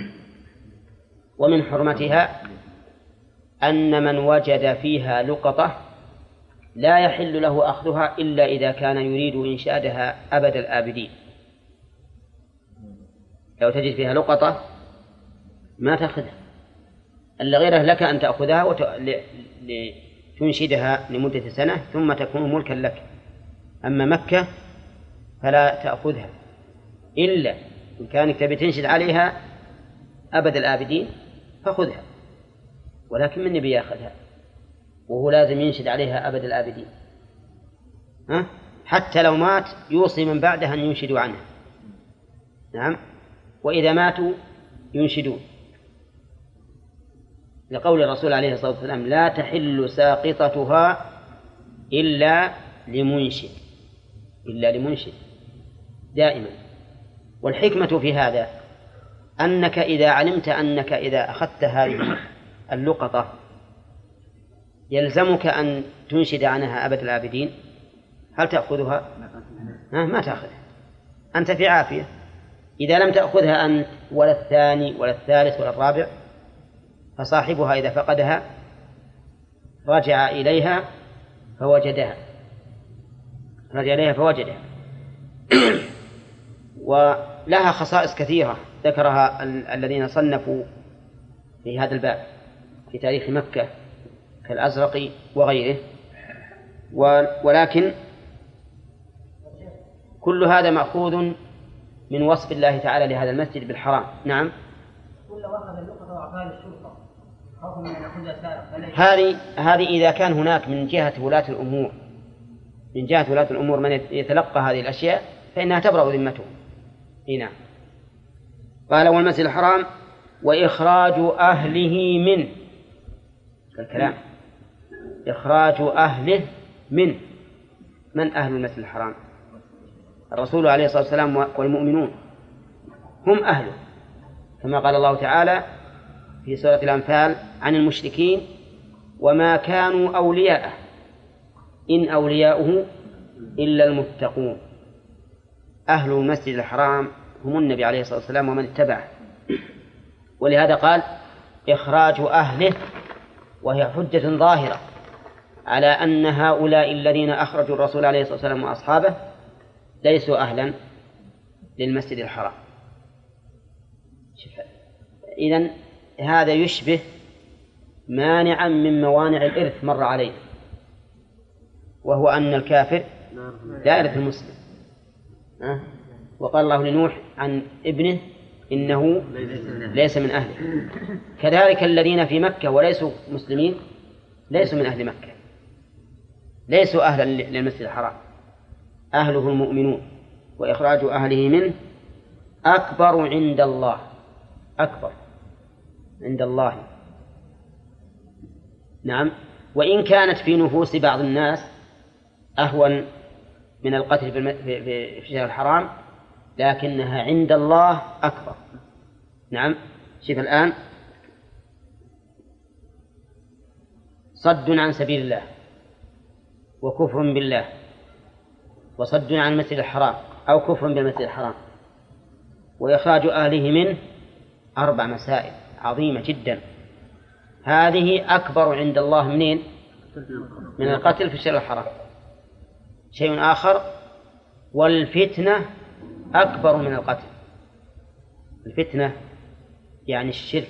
ومن حرمتها أن من وجد فيها لقطة لا يحل له أخذها إلا إذا كان يريد إنشادها أبد الآبدين. لو تجد فيها لقطة ما تأخذها إلا غيره، لك أن تأخذها لتنشدها لمدة سنة ثم تكون ملكا لك. أما مكة فلا تأخذها إلا إن كانت تبي تنشد عليها أبد الآبدين فخذها، ولكن من يبي يأخذها وهو لازم ينشد عليها أبد الآبدين؟ حتى لو مات يوصي من بعده أن ينشدوا عنه. نعم، وإذا ماتوا ينشدون، لقول الرسول عليه الصلاة والسلام لا تحل ساقطتها إلا لمنشد دائما. والحكمة في هذا أنك إذا علمت أنك إذا أخذت هذه اللقطة يلزمك أن تنشد عنها أبد الآبدين، هل تأخذها؟ ما تأخذها، أنت في عافية. إذا لم تأخذها أنت ولا الثاني ولا الثالث ولا الرابع، فصاحبها إذا فقدها رجع إليها فوجدها ولها خصائص كثيرة ذكرها الذين صنفوا في هذا الباب في تاريخ مكة كالأزرقي وغيره، ولكن كل هذا مأخوذ من وصف الله تعالى لهذا المسجد بالحرام. نعم، هذه إذا كان هناك من جهة ولاة الأمور من يتلقى هذه الأشياء فإنها تبرأ ذمته. نعم. قال والمسجد الحرام وإخراج أهله منه، الكلام إخراج أهله منه. من أهل المسجد الحرام؟ الرسول عليه الصلاة والسلام والمؤمنون هم أهله، كما قال الله تعالى في سورة الأنفال عن المشركين وما كانوا أولياءه إن أولياؤه إلا المتقون. أهل المسجد الحرام هم النبي عليه الصلاة والسلام ومن اتبعه، ولهذا قال إخراج أهله، وهي حجة ظاهرة على أن هؤلاء الذين أخرجوا الرسول عليه الصلاة والسلام وأصحابه ليسوا أهلا للمسجد الحرام. إذن هذا يشبه مانعا من موانع الإرث مر عليه، وهو أن الكافر لا يرث المسلم. وقال الله لنوح عن ابنه إنه ليس من أهله. كذلك الذين في مكة وليسوا مسلمين ليسوا من أهل مكة، ليسوا أهلا للمسجد الحرام، أهله المؤمنون، وإخراج أهله منه أكبر عند الله، أكبر عند الله. نعم. وإن كانت في نفوس بعض الناس أهون من القتل في الشهر الحرام، لكنها عند الله أكبر. نعم. شوف الآن: صد عن سبيل الله، وكفر بالله، وصد عن المسجد الحرام أو كفر بالمسجد الحرام، وإخراج أهله منه، 4 مسائل عظيمة جدا. هذه أكبر عند الله منين؟ من القتل في الشهر الحرام. شيء آخر: والفتنة أكبر من القتل. الفتنة يعني الشرك.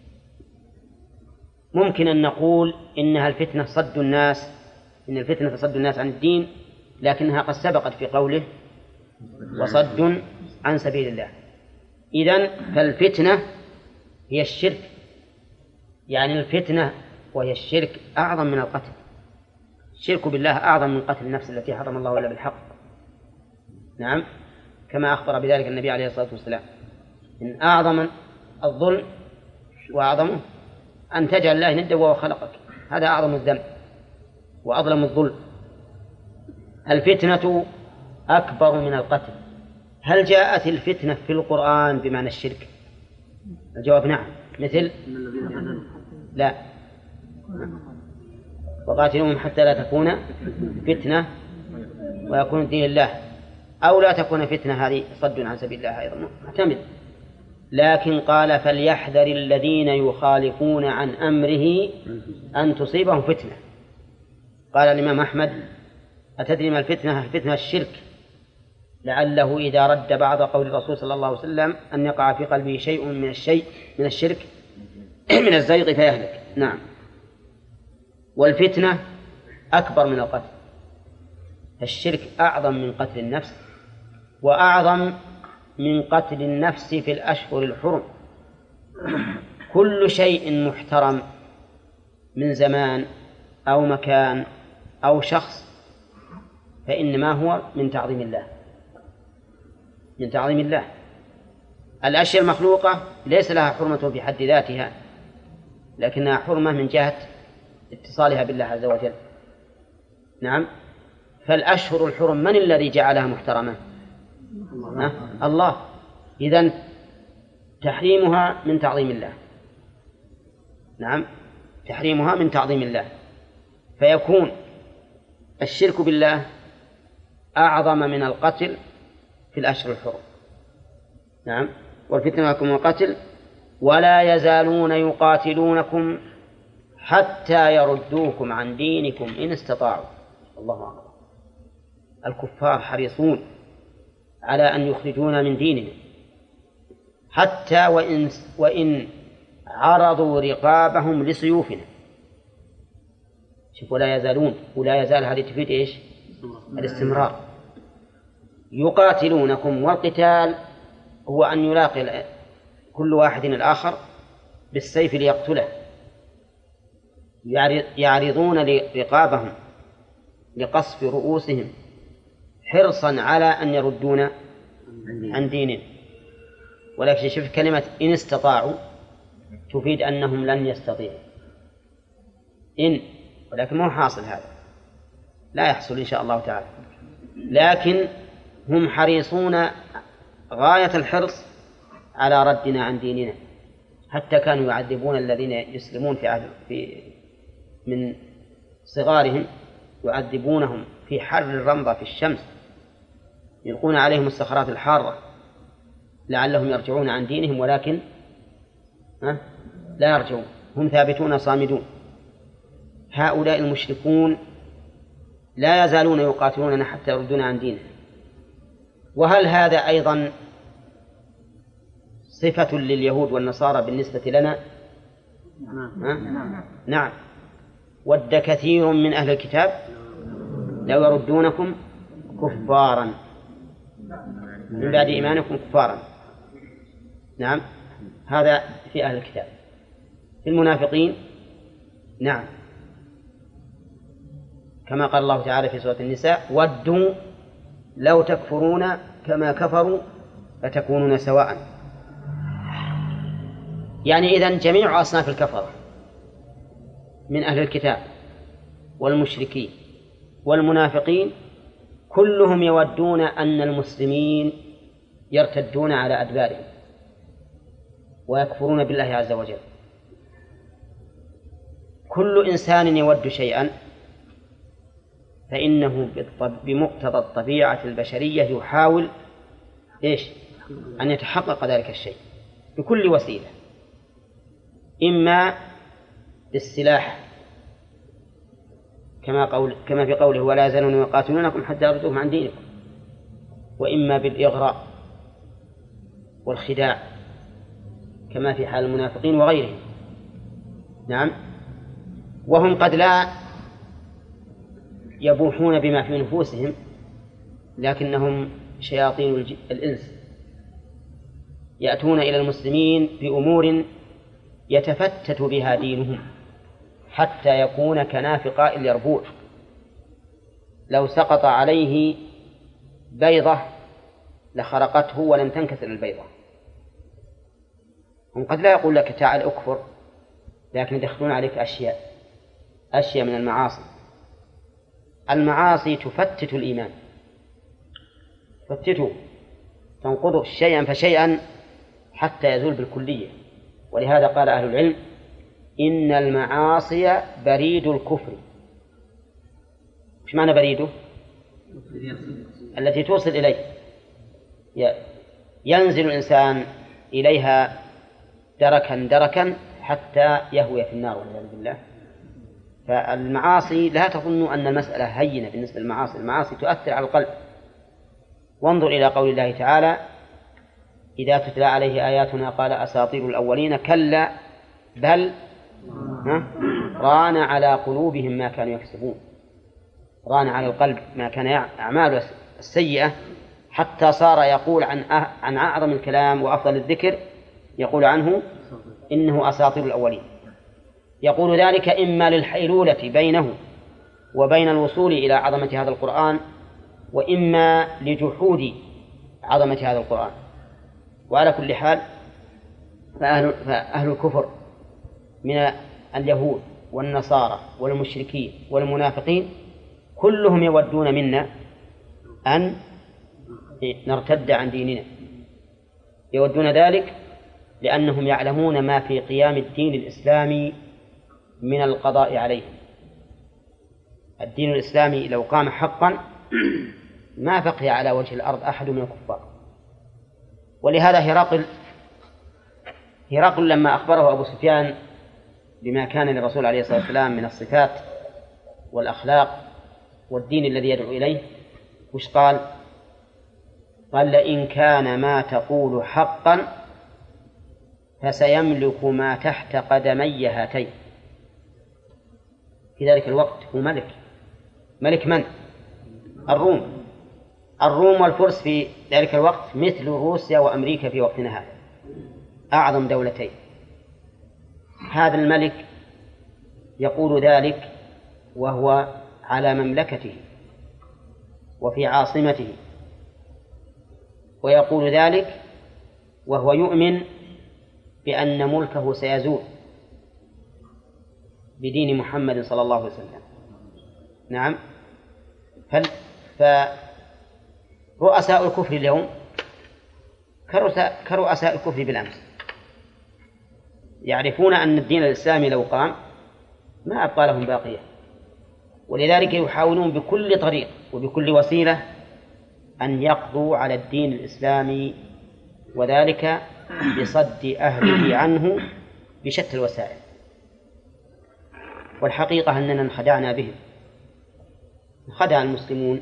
ممكن أن نقول إنها الفتنة صد الناس، إن الفتنة تصد الناس عن الدين، لكنها قد سبقت في قوله وصد عن سبيل الله. إذن فالفتنة هي الشرك، يعني الفتنة وهي الشرك أعظم من القتل. الشرك بالله أعظم من قتل النفس التي حرم الله إلا بالحق. نعم، كما أخبر بذلك النبي عليه الصلاة والسلام: إن أعظم الظلم وأعظمه أن تجعل الله ندا وهو خلقك، هذا أعظم الذنب وأظلم الظلم. الفتنة أكبر من القتل. هل جاءت الفتنة في القرآن بمعنى الشرك؟ الجواب نعم. مثل لا، وقاتلوهم حتى لا تكون فتنة ويكون الدين لله، أو لا تكون فتنة، هذه صد عن سبيل الله أيضا محتمل. لكن قال: فليحذر الذين يخالفون عن أمره أن تصيبهم فتنة. قال الإمام أحمد: أتدري ما الفتنة؟ الفتنة الشرك، لعله إذا رد بعض قول الرسول صلى الله عليه وسلم أن يقع في قلبه شيء من الشرك من الزيغ فيهلك. نعم. والفتنة أكبر من القتل. الشرك أعظم من قتل النفس، وأعظم من قتل النفس في الأشهر الحرم. كل شيء محترم من زمان أو مكان أو شخص فإنما هو من تعظيم الله، من تعظيم الله. الأشياء المخلوقة ليس لها حرمة في حد ذاتها، لكنها حرمة من جهة اتصالها بالله عز وجل. نعم. فالأشهر الحرم من الذي جعلها محترمة؟ الله. إذن تحريمها من تعظيم الله. نعم، تحريمها من تعظيم الله، فيكون الشرك بالله أعظم من القتل في الأشهر الحرم. نعم. والفتنة أكبر من القتل. ولا يزالون يقاتلونكم حتى يردوكم عن دينكم إن استطاعوا. الله أكبر. الكفار حريصون على أن يخرجونا من دينهم، حتى وإن عرضوا رقابهم لسيوفنا. شوفوا، لا يزالون، ولا يزال هذه تفيد إيش؟ الاستمرار. يقاتلونكم، والقتال هو أن يلاقي كل واحد الآخر بالسيف ليقتله. يعرضون رقابهم لقصف رؤوسهم حرصا على أن يردون عن دينهم. ولكن شوف كلمة إن استطاعوا تفيد أنهم لن يستطيعوا. ولكن ما هو حاصل، هذا لا يحصل إن شاء الله تعالى. لكن هم حريصون غاية الحرص على ردنا عن ديننا، حتى كانوا يعذبون الذين يسلمون من صغارهم، يعذبونهم في حر الرمضة في الشمس، يلقون عليهم الصخرات الحارة لعلهم يرجعون عن دينهم، ولكن لا يرجعون، هم ثابتون صامدون. هؤلاء المشركون لا يزالون يقاتلوننا حتى يردون عن دينهم. وهل هذا أيضا صفة لليهود والنصارى بالنسبة لنا؟ نعم. ود كثير من أهل الكتاب لو يردونكم كفارا من بعد إيمانكم كفارا. نعم، هذا في أهل الكتاب. في المنافقين نعم، كما قال الله تعالى في سورة النساء: ودوا لو تكفرون كما كفروا فتكونون سواء. يعني إذن جميع أصناف الكفرة من أهل الكتاب والمشركين والمنافقين كلهم يودون أن المسلمين يرتدون على أدبارهم ويكفرون بالله عز وجل. كل إنسان يود شيئا فإنه بمقتضى الطبيعة البشرية يحاول أن يتحقق ذلك الشيء بكل وسيلة، إما بالسلاح كما في قوله: ولا يزالون يقاتلونكم حتى يردوكم عن دينكم، وإما بالإغراء والخداع كما في حال المنافقين وغيرهم. نعم، وهم قد لا يبوحون بما في نفوسهم، لكنهم شياطين الإنس يأتون إلى المسلمين بأمور يتفتت بها دينهم حتى يكون كنافق اليربوع، لو سقط عليه بيضة لخرقته ولم تنكسر البيضة. هم قد لا يقول لك تعال أكفر، لكن يدخلون عليك أشياء من المعاصي. المعاصي تفتت الإيمان، تفتته، تنقضه شيئا فشيئا حتى يزول بالكلية. ولهذا قال أهل العلم: إن المعاصي بريد الكفر. إيش معنى بريده؟ التي توصل إليه، ينزل الإنسان إليها دركا دركا حتى يهوي في النار والعياذ بالله. فالمعاصي لا تظن أن المسألة هينة بالنسبة للمعاصي، المعاصي تؤثر على القلب. وانظر إلى قول الله تعالى: إذا تتلى عليه آياتنا قال أساطير الأولين، كلا بل ران على قلوبهم ما كانوا يكسبون. ران على القلب ما كان أعماله السيئة حتى صار يقول عن أعظم الكلام وأفضل الذكر، يقول عنه إنه أساطير الأولين. يقول ذلك إما للحيلولة بينه وبين الوصول إلى عظمة هذا القرآن، وإما لجحود عظمة هذا القرآن. وعلى كل حال فأهل الكفر من اليهود والنصارى والمشركين والمنافقين كلهم يودون منا أن نرتد عن ديننا، يودون ذلك لأنهم يعلمون ما في قيام الدين الإسلامي من القضاء عليهم. الدين الإسلامي لو قام حقا ما بقي على وجه الأرض أحد من الكفار. ولهذا هرقل لما أخبره أبو سفيان بما كان للرسول عليه الصلاة والسلام من الصفات والأخلاق والدين الذي يدعو إليه، وش قال؟ قال: لئن كان ما تقول حقا فسيملك ما تحت قدمي هاتين. في ذلك الوقت هو ملك من؟ الروم والفرس في ذلك الوقت مثل روسيا وأمريكا في وقتنا هذا، أعظم دولتين. هذا الملك يقول ذلك وهو على مملكته وفي عاصمته، ويقول ذلك وهو يؤمن بأن ملكه سيزول بدين محمد صلى الله عليه وسلم. نعم، فرؤساء الكفر اليوم كرؤساء الكفر بالأمس، يعرفون أن الدين الإسلامي لو قام ما أبقى لهم باقية، ولذلك يحاولون بكل طريق وبكل وسيلة أن يقضوا على الدين الإسلامي، وذلك بصد أهله عنه بشتى الوسائل. والحقيقة أننا انخدعنا بهم، انخدع المسلمون،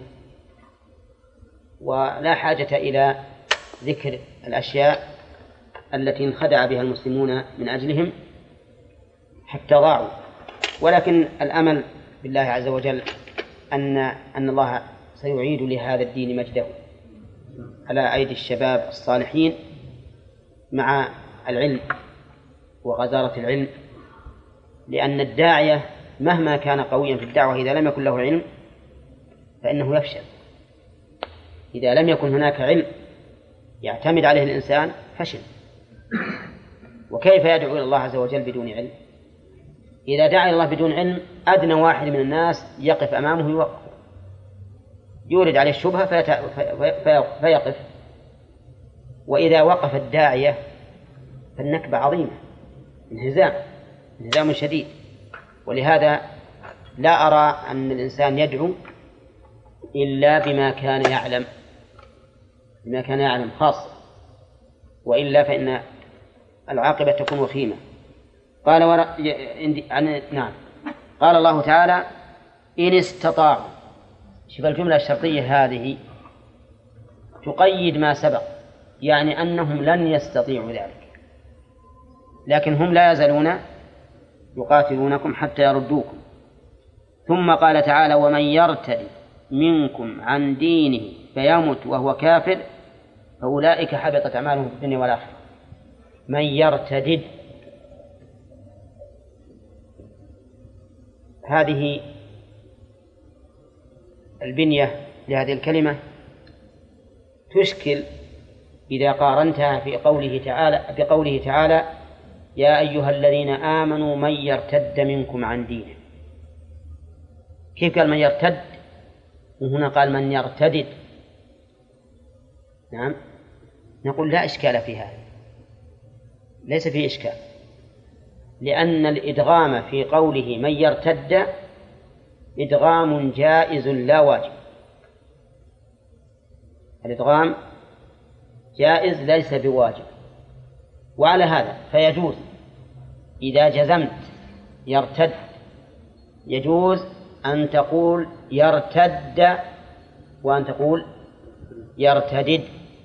ولا حاجة إلى ذكر الأشياء التي انخدع بها المسلمون من أجلهم، حتى ضاعوا. ولكن الأمل بالله عز وجل أن الله سيعيد لهذا الدين مجده على أيدي الشباب الصالحين مع العلم وغزارة العلم، لأن الداعية مهما كان قويا في الدعوة إذا لم يكن له علم فإنه يفشل. إذا لم يكن هناك علم يعتمد عليه الإنسان فشل. وكيف يدعو إلى الله عز وجل بدون علم؟ إذا دعا إلى الله بدون علم أدنى واحد من الناس يقف أمامه يوقف، يورد عليه الشبهة فيقف. وإذا وقف الداعية فالنكبة عظيمة، انهزام شديد. ولهذا لا أرى أن الإنسان يدعو إلا بما كان يعلم خاصة، وإلا فإن العاقبة تكون وخيمة. قال الله تعالى إن استطاعوا. شوف الجملة الشرطية هذه تقيد ما سبق، يعني أنهم لن يستطيعوا ذلك، لكن هم لا يزالون يقاتلونكم حتى يردوكم. ثم قال تعالى ومن يرتد منكم عن دينه فيمت وهو كافر فأولئك حبطت أعمالهم في الدنيا والآخرة. من يرتد، هذه البنية لهذه الكلمة تشكل إذا قارنتها بقوله تعالى يا أيها الذين آمنوا من يرتد منكم عن دينه. كيف قال من يرتد وهنا قال من يرتدد؟ نعم، نقول لا إشكال في هذا، ليس فيه إشكال، لأن الإدغام في قوله من يرتد إدغام جائز لا واجب. الإدغام جائز ليس بواجب. وعلى هذا فيجوز إذا جزمت يرتد يجوز أن تقول يرتد وأن تقول يرتدد،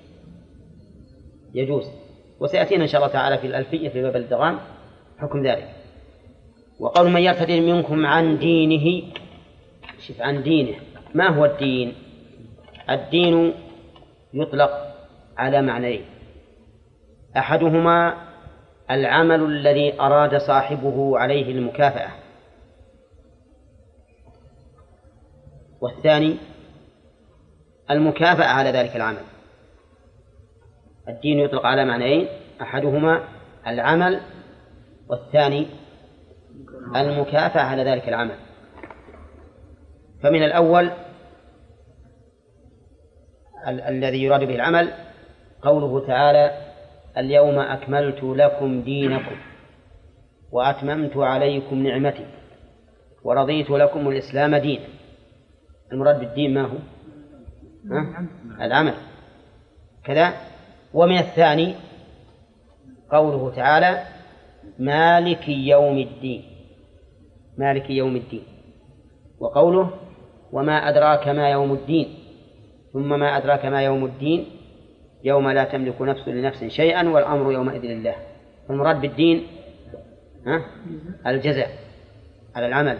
يجوز. وسيأتينا إن شاء الله تعالى في الألفية في باب الإدغام حكم ذلك. وقول من يرتد منكم عن دينه، شوف عن دينه، ما هو الدين؟ الدين يطلق على معنيين، أحدهما العمل الذي أراد صاحبه عليه المكافأة، والثاني المكافأة على ذلك العمل. الدين يطلق على معنيين، أحدهما العمل والثاني المكافأة على ذلك العمل. فمن الأول الذي يراد به العمل قوله تعالى اليوم أكملت لكم دينكم وأتممت عليكم نعمتي ورضيت لكم الإسلام دينا. المراد بالدين ما هو؟ العمل كذا. ومن الثاني قوله تعالى مالك يوم الدين، مالك يوم الدين، وقوله وما أدراك ما يوم الدين، ثم ما أدراك ما يوم الدين يوم لا تملك نفس لنفس شيئا والأمر يومئذ لله. المراد بالدين الجزاء على العمل.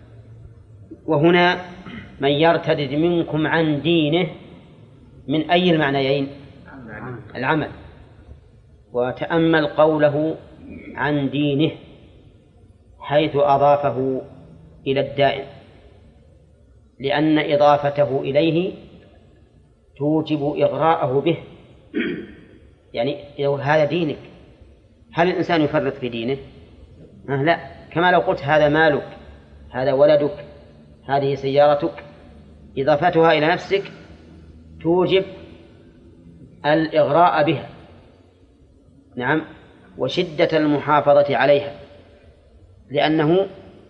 وهنا من يرتد منكم عن دينه من أي المعنيين؟ العمل. وتأمل قوله عن دينه حيث أضافه إلى الدائم، لأن إضافته إليه توجب إغراءه به. يعني هذا دينك، هل الإنسان يفرط في دينه؟ لا، كما لو قلت هذا مالك، هذا ولدك، هذه سيارتك، إضافتها إلى نفسك توجب الإغراء بها، نعم، وشدة المحافظة عليها، لأنه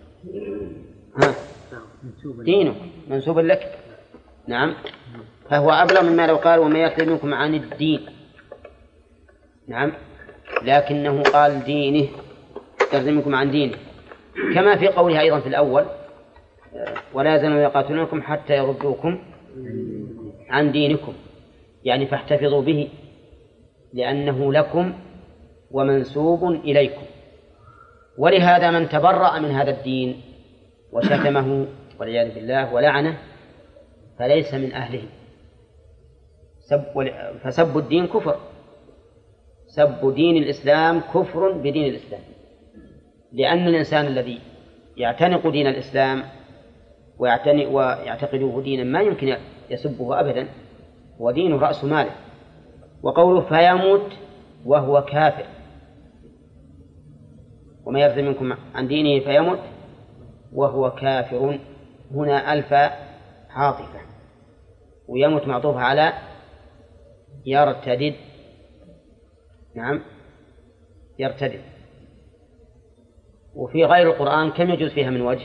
دينك منسوب لك، نعم. فهو أبلغ مما لو قال وما يرتد منكم عن الدين، نعم، لكنه قال دينه، يرتد منكم عن دينه، كما في قولها أيضا في الأول ولا يزالون يقاتلونكم حتى يردوكم عن دينكم، يعني فاحتفظوا به لأنه لكم ومنسوب إليكم. ولهذا من تبرأ من هذا الدين وشتمه والعياذ بالله ولعنه فليس من أهله. فسب الدين كفر، سب دين الإسلام كفر بدين الإسلام، لأن الإنسان الذي يعتنق دين الإسلام ويعتقده دينا ما يمكن يسبه أبدا، ودينه رأس ماله. وقوله فيموت وهو كافر، وما يرتد منكم عن دينه فيموت وهو كافر، هنا ألف عاطفة، ويموت معطوف على يرتدد. نعم يرتدد. وفي غير القرآن كم يجوز فيها من وجه؟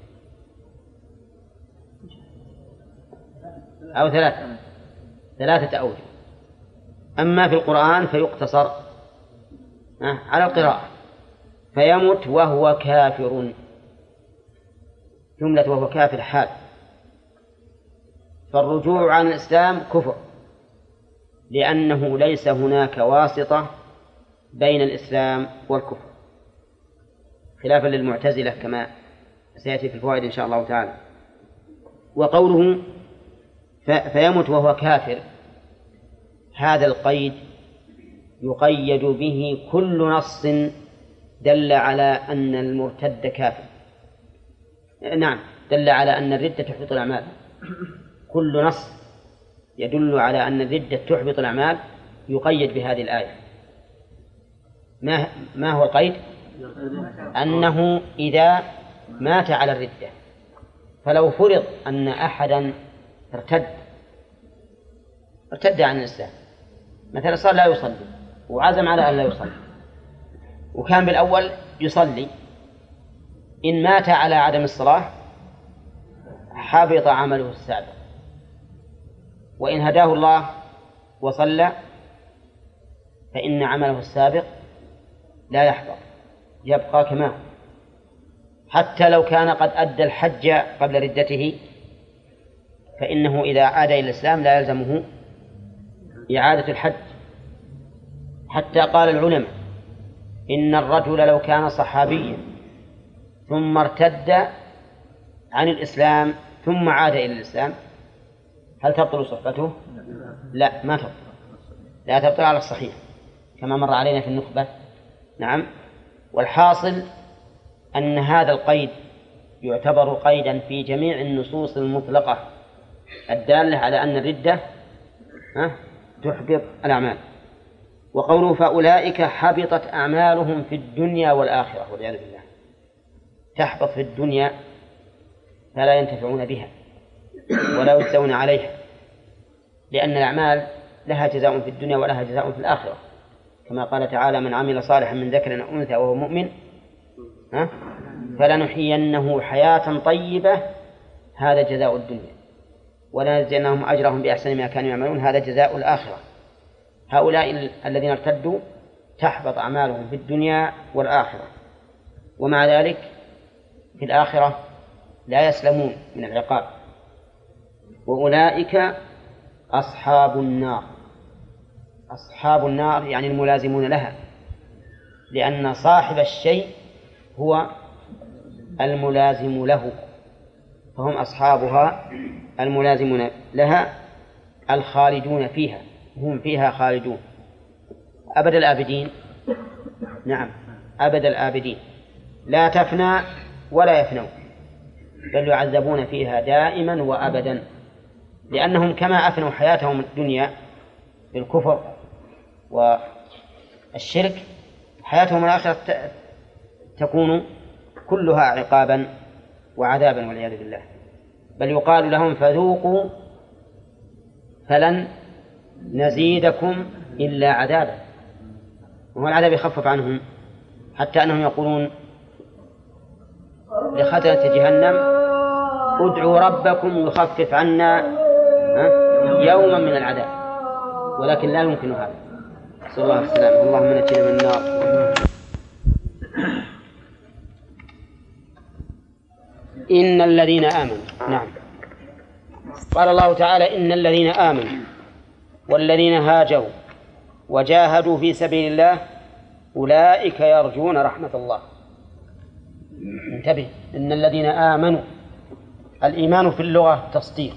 أو ثلاثة أوجه. أما في القرآن فيقتصر على القراءة، فيموت وهو كافر، جملة وهو كافر حال. فالرجوع عن الإسلام كفر، لأنه ليس هناك واسطة بين الإسلام والكفر، خلافا للمعتزلة كما سيأتي في الفوائد إن شاء الله تعالى. وقوله فيموت وهو كافر، هذا القيد يقيد به كل نص دل على أن المرتد كافر. نعم، دل على أن الردة تحبط الأعمال. كل نص يدل على أن الردة تحبط الأعمال يقيد بهذه الآية. ما هو القيد؟ أنه إذا مات على الردة، فلو فرض أن أحدا ارتد عن الإسلام، مثلا صار لا يصلي وعزم على أن لا يصلي، وكان بالأول يصلي، إن مات على عدم الصلاة حبط عمله السابق، وإن هداه الله وصلى فإن عمله السابق لا يحبط، يبقى كما هو، حتى لو كان قد أدى الحج قبل ردته، فإنه إذا عاد إلى الإسلام لا يلزمه إعادة الحج. حتى قال العلماء إن الرجل لو كان صحابيا ثم ارتد عن الإسلام ثم عاد إلى الإسلام هل تبطل صحبته؟ لا، ما تبطل، لا تبطل على الصحيح كما مر علينا في النخبة. نعم. والحاصل أن هذا القيد يعتبر قيدا في جميع النصوص المطلقة الدالة على أن الردة تحبط الأعمال. وقوله فأولئك حبطت أعمالهم في الدنيا والآخرة والعياذ بالله، تحبط في الدنيا فلا ينتفعون بها ولا يجزون عليها، لأن الأعمال لها جزاء في الدنيا ولها جزاء في الآخرة، كما قال تعالى من عمل صالحا من ذكر أو أنثى وهو مؤمن فلنحيينه حياة طيبة، هذا جزاء الدنيا، ولنجزينهم أجرهم بأحسن ما كانوا يعملون، هذا جزاء الآخرة. هؤلاء الذين ارتدوا تحبط أعمالهم في الدنيا والآخرة، ومع ذلك في الآخرة لا يسلمون من العقاب. وأولئك أصحاب النار. أصحاب النار يعني الملازمون لها، لأن صاحب الشيء هو الملازم له، فهم أصحابها الملازمون لها الخالدون فيها، هم فيها خالدون أبد الآبدين. نعم، أبد الآبدين، لا تفنى ولا يفنون، بل يعذبون فيها دائما وأبدا، لأنهم كما أفنوا حياتهم الدنيا بالكفر والشرك، حياتهم الآخرة تكون كلها عقابا وعذابا والعياذ بالله. بل يقال لهم فذوقوا فلن نزيدكم إلا عذابا، وهو العذاب يخفف عنهم، حتى أنهم يقولون لخزنة جهنم ادعوا ربكم يخفف عنا يوما من العذاب، ولكن لا يمكن هذا. صلى الله عليه وسلم. اللهم نجنا من النار. إن الذين آمنوا. نعم، قال الله تعالى إن الذين آمنوا والذين هاجروا وجاهدوا في سبيل الله أولئك يرجون رحمة الله. انتبه، إن الذين آمنوا، الإيمان في اللغة تصديق.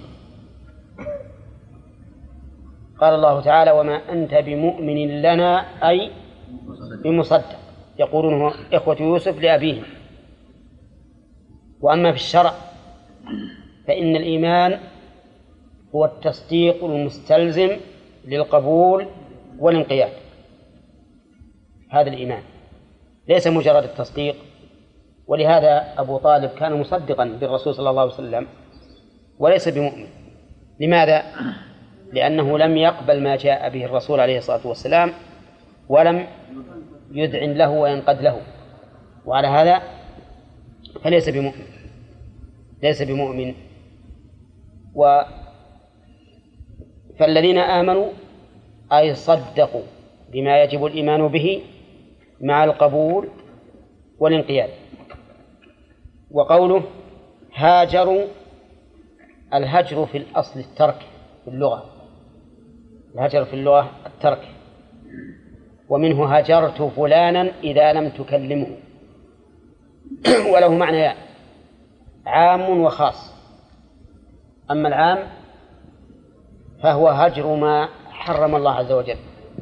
قال الله تعالى: وما أنت بمؤمن لنا أي بمصدق، يقولون إخوة يوسف لأبيهم. وأما في الشرع فإن الإيمان هو التصديق المستلزم للقبول والانقياد. هذا الإيمان ليس مجرد التصديق. ولهذا أبو طالب كان مصدقا بالرسول صلى الله عليه وسلم وليس بمؤمن. لماذا؟ لأنه لم يقبل ما جاء به الرسول عليه الصلاة والسلام ولم يذعن له وينقد له، وعلى هذا فليس بمؤمن، ليس بمؤمن. فالذين آمنوا أي صدقوا بما يجب الإيمان به مع القبول والانقياد. وقوله هاجروا، الهجر في الأصل الترك في اللغة، الهجر في اللغة الترك، ومنه هجرت فلانا إذا لم تكلمه. وله معنى عام وخاص. أما العام فهو هجر ما حرم الله عز وجل،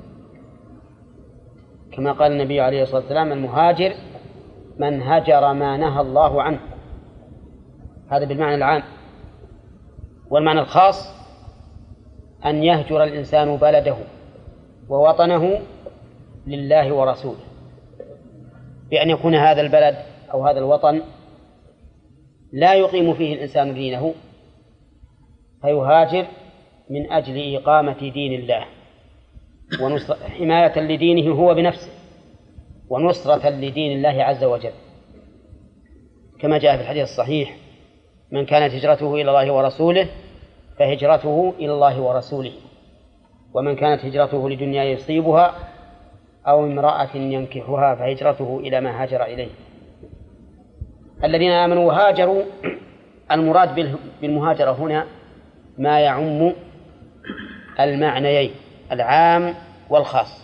كما قال النبي عليه الصلاة والسلام: المهاجر من هجر ما نهى الله عنه. هذا بالمعنى العام. والمعنى الخاص أن يهجر الإنسان بلده ووطنه لله ورسوله، بأن يكون هذا البلد أو هذا الوطن لا يقيم فيه الإنسان دينه فيهاجر من أجل إقامة دين الله حماية لدينه هو بنفسه ونصرة لدين الله عز وجل، كما جاء في الحديث الصحيح: من كانت هجرته إلى الله ورسوله فهجرته إلى الله ورسوله، ومن كانت هجرته لدنيا يصيبها أو امرأة ينكحها فهجرته إلى ما هاجر إليه. الذين آمنوا وهاجروا، المراد بالمهاجرة هنا ما يعم المعنيين العام والخاص.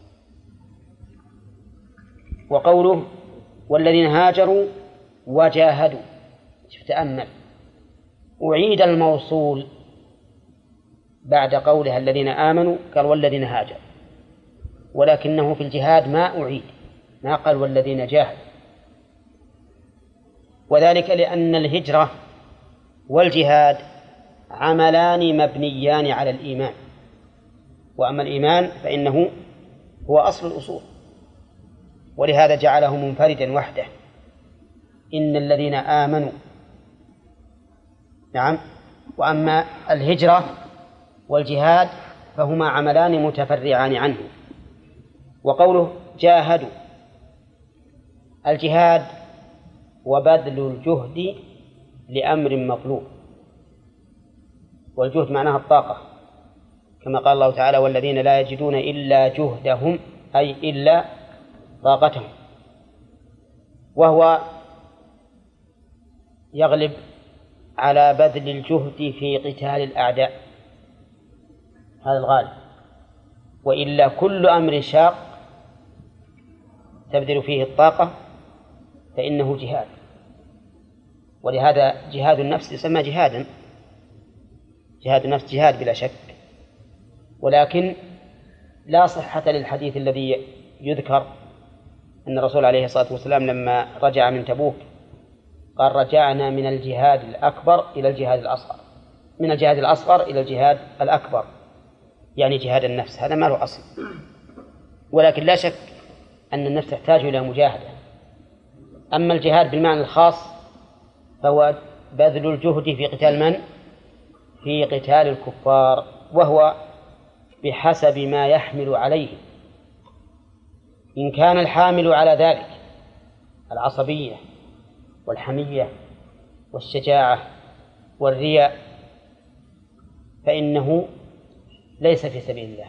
وقوله والذين هاجروا وجاهدوا، تأمل، أعيد الموصول بعد قولها الذين آمنوا، قال والذين هاجروا، ولكنه في الجهاد ما أعيد، ما قال والذين جاهدوا، وذلك لأن الهجرة والجهاد عملان مبنيان على الإيمان، وأما الإيمان فإنه هو أصل الأصول، ولهذا جعله منفردا وحده: إن الذين آمنوا. نعم. وأما الهجرة والجهاد فهما عملان متفرعان عنه. وقوله جاهدوا، الجهاد وبذل الجهد لأمر مطلوب، والجهد معناها الطاقة، كما قال الله تعالى: والذين لا يجدون إلا جهدهم، أي إلا طاقتهم، وهو يغلب على بذل الجهد في قتال الأعداء، هذا الغالب، وإلا كل أمر شاق تبذل فيه الطاقة فإنه جهاد. ولهذا جهاد النفس يسمى جهادا، جهاد النفس جهاد بلا شك، ولكن لا صحة للحديث الذي يذكر أن الرسول عليه الصلاة والسلام لما رجع من تبوك قال: رجعنا من الجهاد الأكبر إلى الجهاد الأصغر، من الجهاد الأصغر إلى الجهاد الأكبر، يعني جهاد النفس. هذا ما له أصل، ولكن لا شك أن النفس تحتاج إلى مجاهدة. أما الجهاد بالمعنى الخاص فهو بذل الجهد في قتال من؟ في قتال الكفار، وهو بحسب ما يحمل عليه. إن كان الحامل على ذلك العصبية والحمية والشجاعة والرياء فإنه ليس في سبيل الله.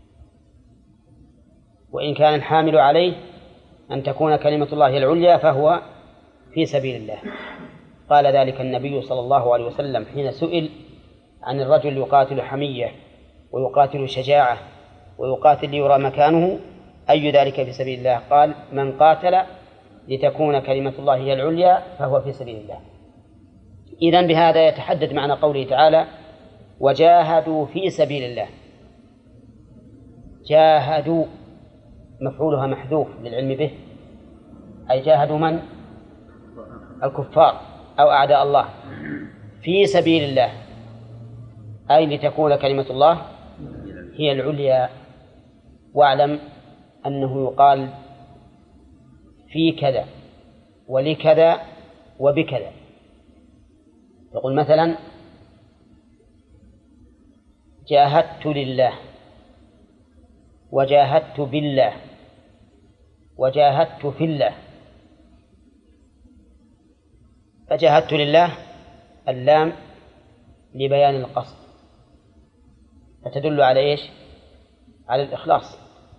وإن كان الحامل عليه أن تكون كلمة الله العليا فهو في سبيل الله. قال ذلك النبي صلى الله عليه وسلم حين سئل عن الرجل يقاتل حمية ويقاتل شجاعة ويقاتل ليرى مكانه: أي ذلك في سبيل الله؟ قال: من قاتل لتكون كلمة الله هي العليا فهو في سبيل الله. إذن بهذا يتحدد معنى قوله تعالى وجاهدوا في سبيل الله. جاهدوا مفعولها محذوف للعلم به، أي جاهدوا من؟ الكفار أو أعداء الله في سبيل الله، أي لتكون كلمة الله هي العليا. واعلم أنه يقال في كذا ولكذا وبكذا. يقول مثلا جاهدت لله وجاهدت بالله وجاهدت في الله. فجاهدت لله اللام لبيان القصد، فتدل على إيش؟ على الإخلاص.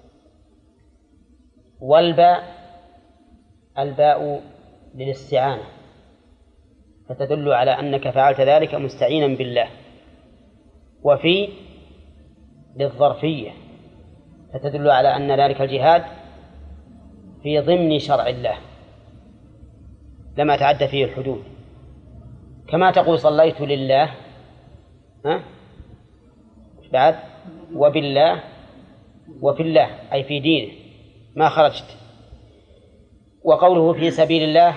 والباء الباء للاستعانة، فتدل على أنك فعلت ذلك مستعينا بالله. وفي للظرفية، فتدل على أن ذلك الجهاد في ضمن شرع الله لما تعدى فيه الحدود، كما تقول صليت لله بعد وبالله وفي الله أي في دينه ما خرجت. وقوله في سبيل الله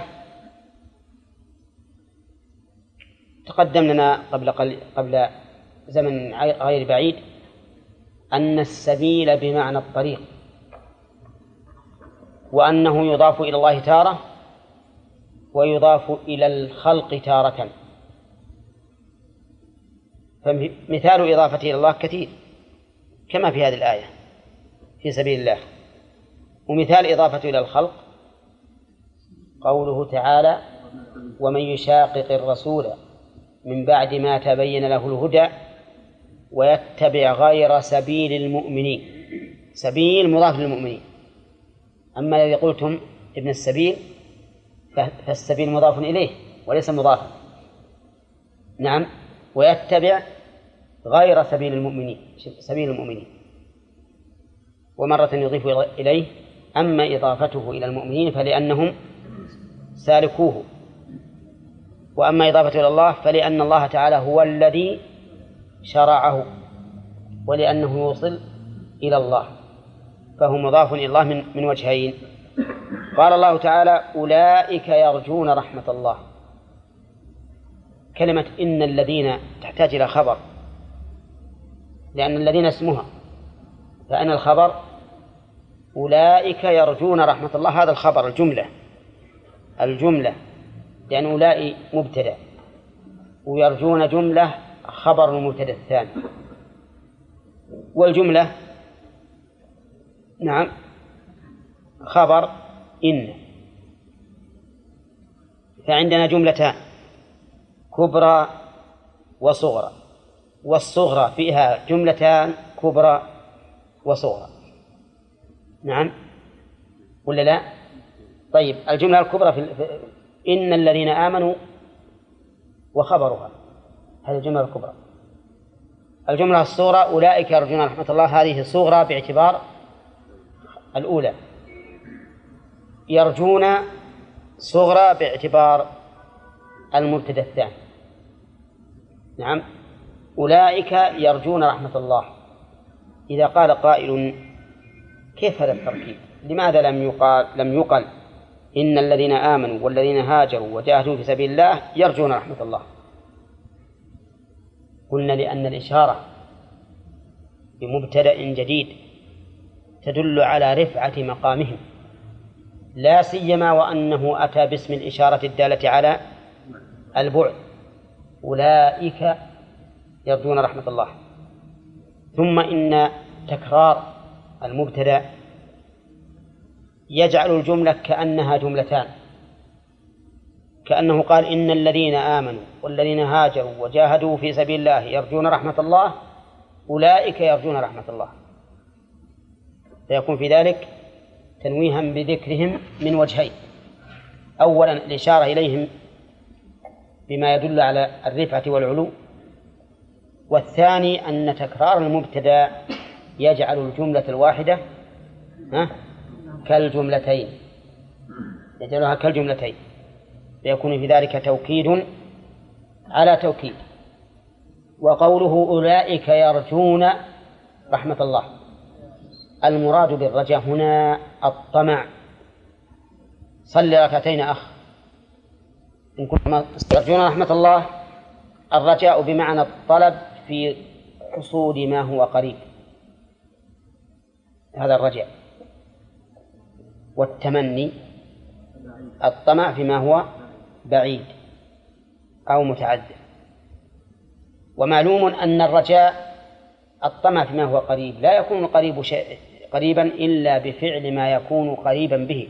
تقدم لنا قبل زمن غير بعيد أن السبيل بمعنى الطريق، وأنه يضاف إلى الله تارة ويضاف إلى الخلق تارة. فمثال إضافته إلى الله كثير كما في هذه الآية في سبيل الله. ومثال إضافته إلى الخلق قوله تعالى ومن يشاقق الرسول من بعد ما تبين له الهدى ويتبع غير سبيل المؤمنين. سبيل مضاف للمؤمنين، أما الذي قلتم ابن السبيل فالسبيل مضاف إليه وليس مضافا. نعم، ويتبع غير سبيل المؤمنين، سبيل المؤمنين. ومرة يضيف إليه، أما إضافته إلى المؤمنين فلأنهم سالكوه، وأما إضافته إلى الله فلأن الله تعالى هو الذي شرعه ولأنه يوصل إلى الله، فهو مضاف إلى الله من وجهين. قال الله تعالى أولئك يرجون رحمة الله. كلمة إن الذين تحتاج إلى خبر، لأن الذين اسمها، فأن الخبر أولئك يرجون رحمة الله، هذا الخبر الجملة لأن أولئك مبتدأ ويرجون جملة خبر المبتدأ الثاني. والجملة نعم خبر إن. فعندنا جملتان كبرى وصغرى، والصغرى فيها جملتان كبرى وصغرى. نعم ولا لا؟ طيب الجملة الكبرى في إن الذين آمنوا وخبرها، هذه الجملة الكبرى. الجملة الصغرى أولئك يرجون رحمة الله، هذه صغرى باعتبار الأولى، يرجون صغرى باعتبار المبتدأ الثاني. نعم أولئك يرجون رحمة الله. إذا قال قائل كيف هذا التركيب؟ لماذا لم يقل إن الذين آمنوا والذين هاجروا وجاهدوا في سبيل الله يرجون رحمة الله؟ قلنا لأن الإشارة بمبتدأ جديد تدل على رفعة مقامهم، لا سيما وأنه أتى باسم الإشارة الدالة على البعد، أولئك يرجون رحمة الله. ثم إن تكرار المبتدأ يجعل الجملة كأنها جملتان، كأنه قال إن الذين آمنوا والذين هاجروا وجاهدوا في سبيل الله يرجون رحمة الله، أولئك يرجون رحمة الله، فيكون في ذلك تنويها بذكرهم من وجهين: أولا الإشارة إليهم بما يدل على الرفعة والعلو، والثاني أن تكرار المبتدأ يجعل الجملة الواحدة كالجملتين. يجعلها كالجملتين، فيكون في ذلك توكيد على توكيد. وقوله أولئك يرجون رحمة الله، المراد بالرجاء هنا الطمع. صل ركعتين أخ إن كنتم ترجون رحمة الله. الرجاء بمعنى الطلب في حصول ما هو قريب، هذا الرجاء. والتمني الطمع فيما هو بعيد أو متعذر. ومعلوم أن الرجاء الطمع فيما هو قريب لا يكون قريبا إلا بفعل ما يكون قريبا به،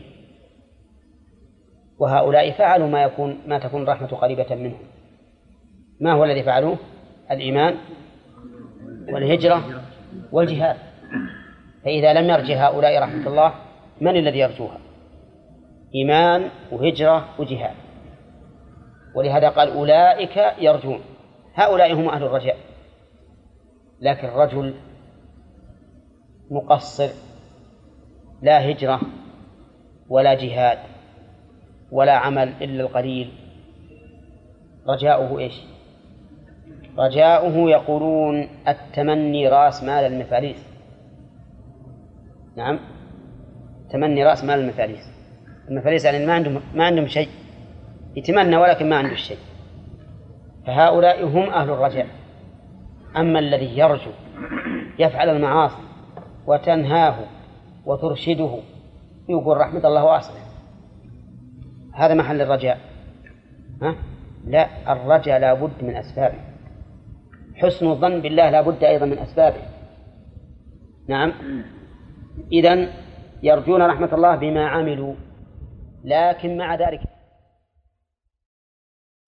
وهؤلاء فعلوا ما تكون الرحمة قريبة منهم. ما هو الذي فعلوه؟ الإيمان والهجرة والجهاد. فإذا لم يرجى هؤلاء رحمة الله، من الذي يرجوها؟ إيمان وهجرة وجهاد. ولهذا قال أولئك يرجون، هؤلاء هم أهل الرجاء. لكن الرجل مقصر، لا هجرة ولا جهاد ولا عمل إلا القليل، رجاؤه إيش؟ رجاؤه يقولون التمني رأس مال المفاليس. نعم، تمني رأس مال المفاليس. المفاليس يعني ما عندهم شيء، يتمنى ولكن ما عنده الشيء. فهؤلاء هم أهل الرجاء. أما الذي يرجو يفعل المعاصي وتنهاه وترشده، يقول رحمة الله واسعة، هذا محل الرجاء. لا، الرجاء لا بد من أسبابه. حسن الظن بالله لا بد أيضا من أسبابه. نعم، إذن يرجون رحمة الله بما عملوا، لكن مع ذلك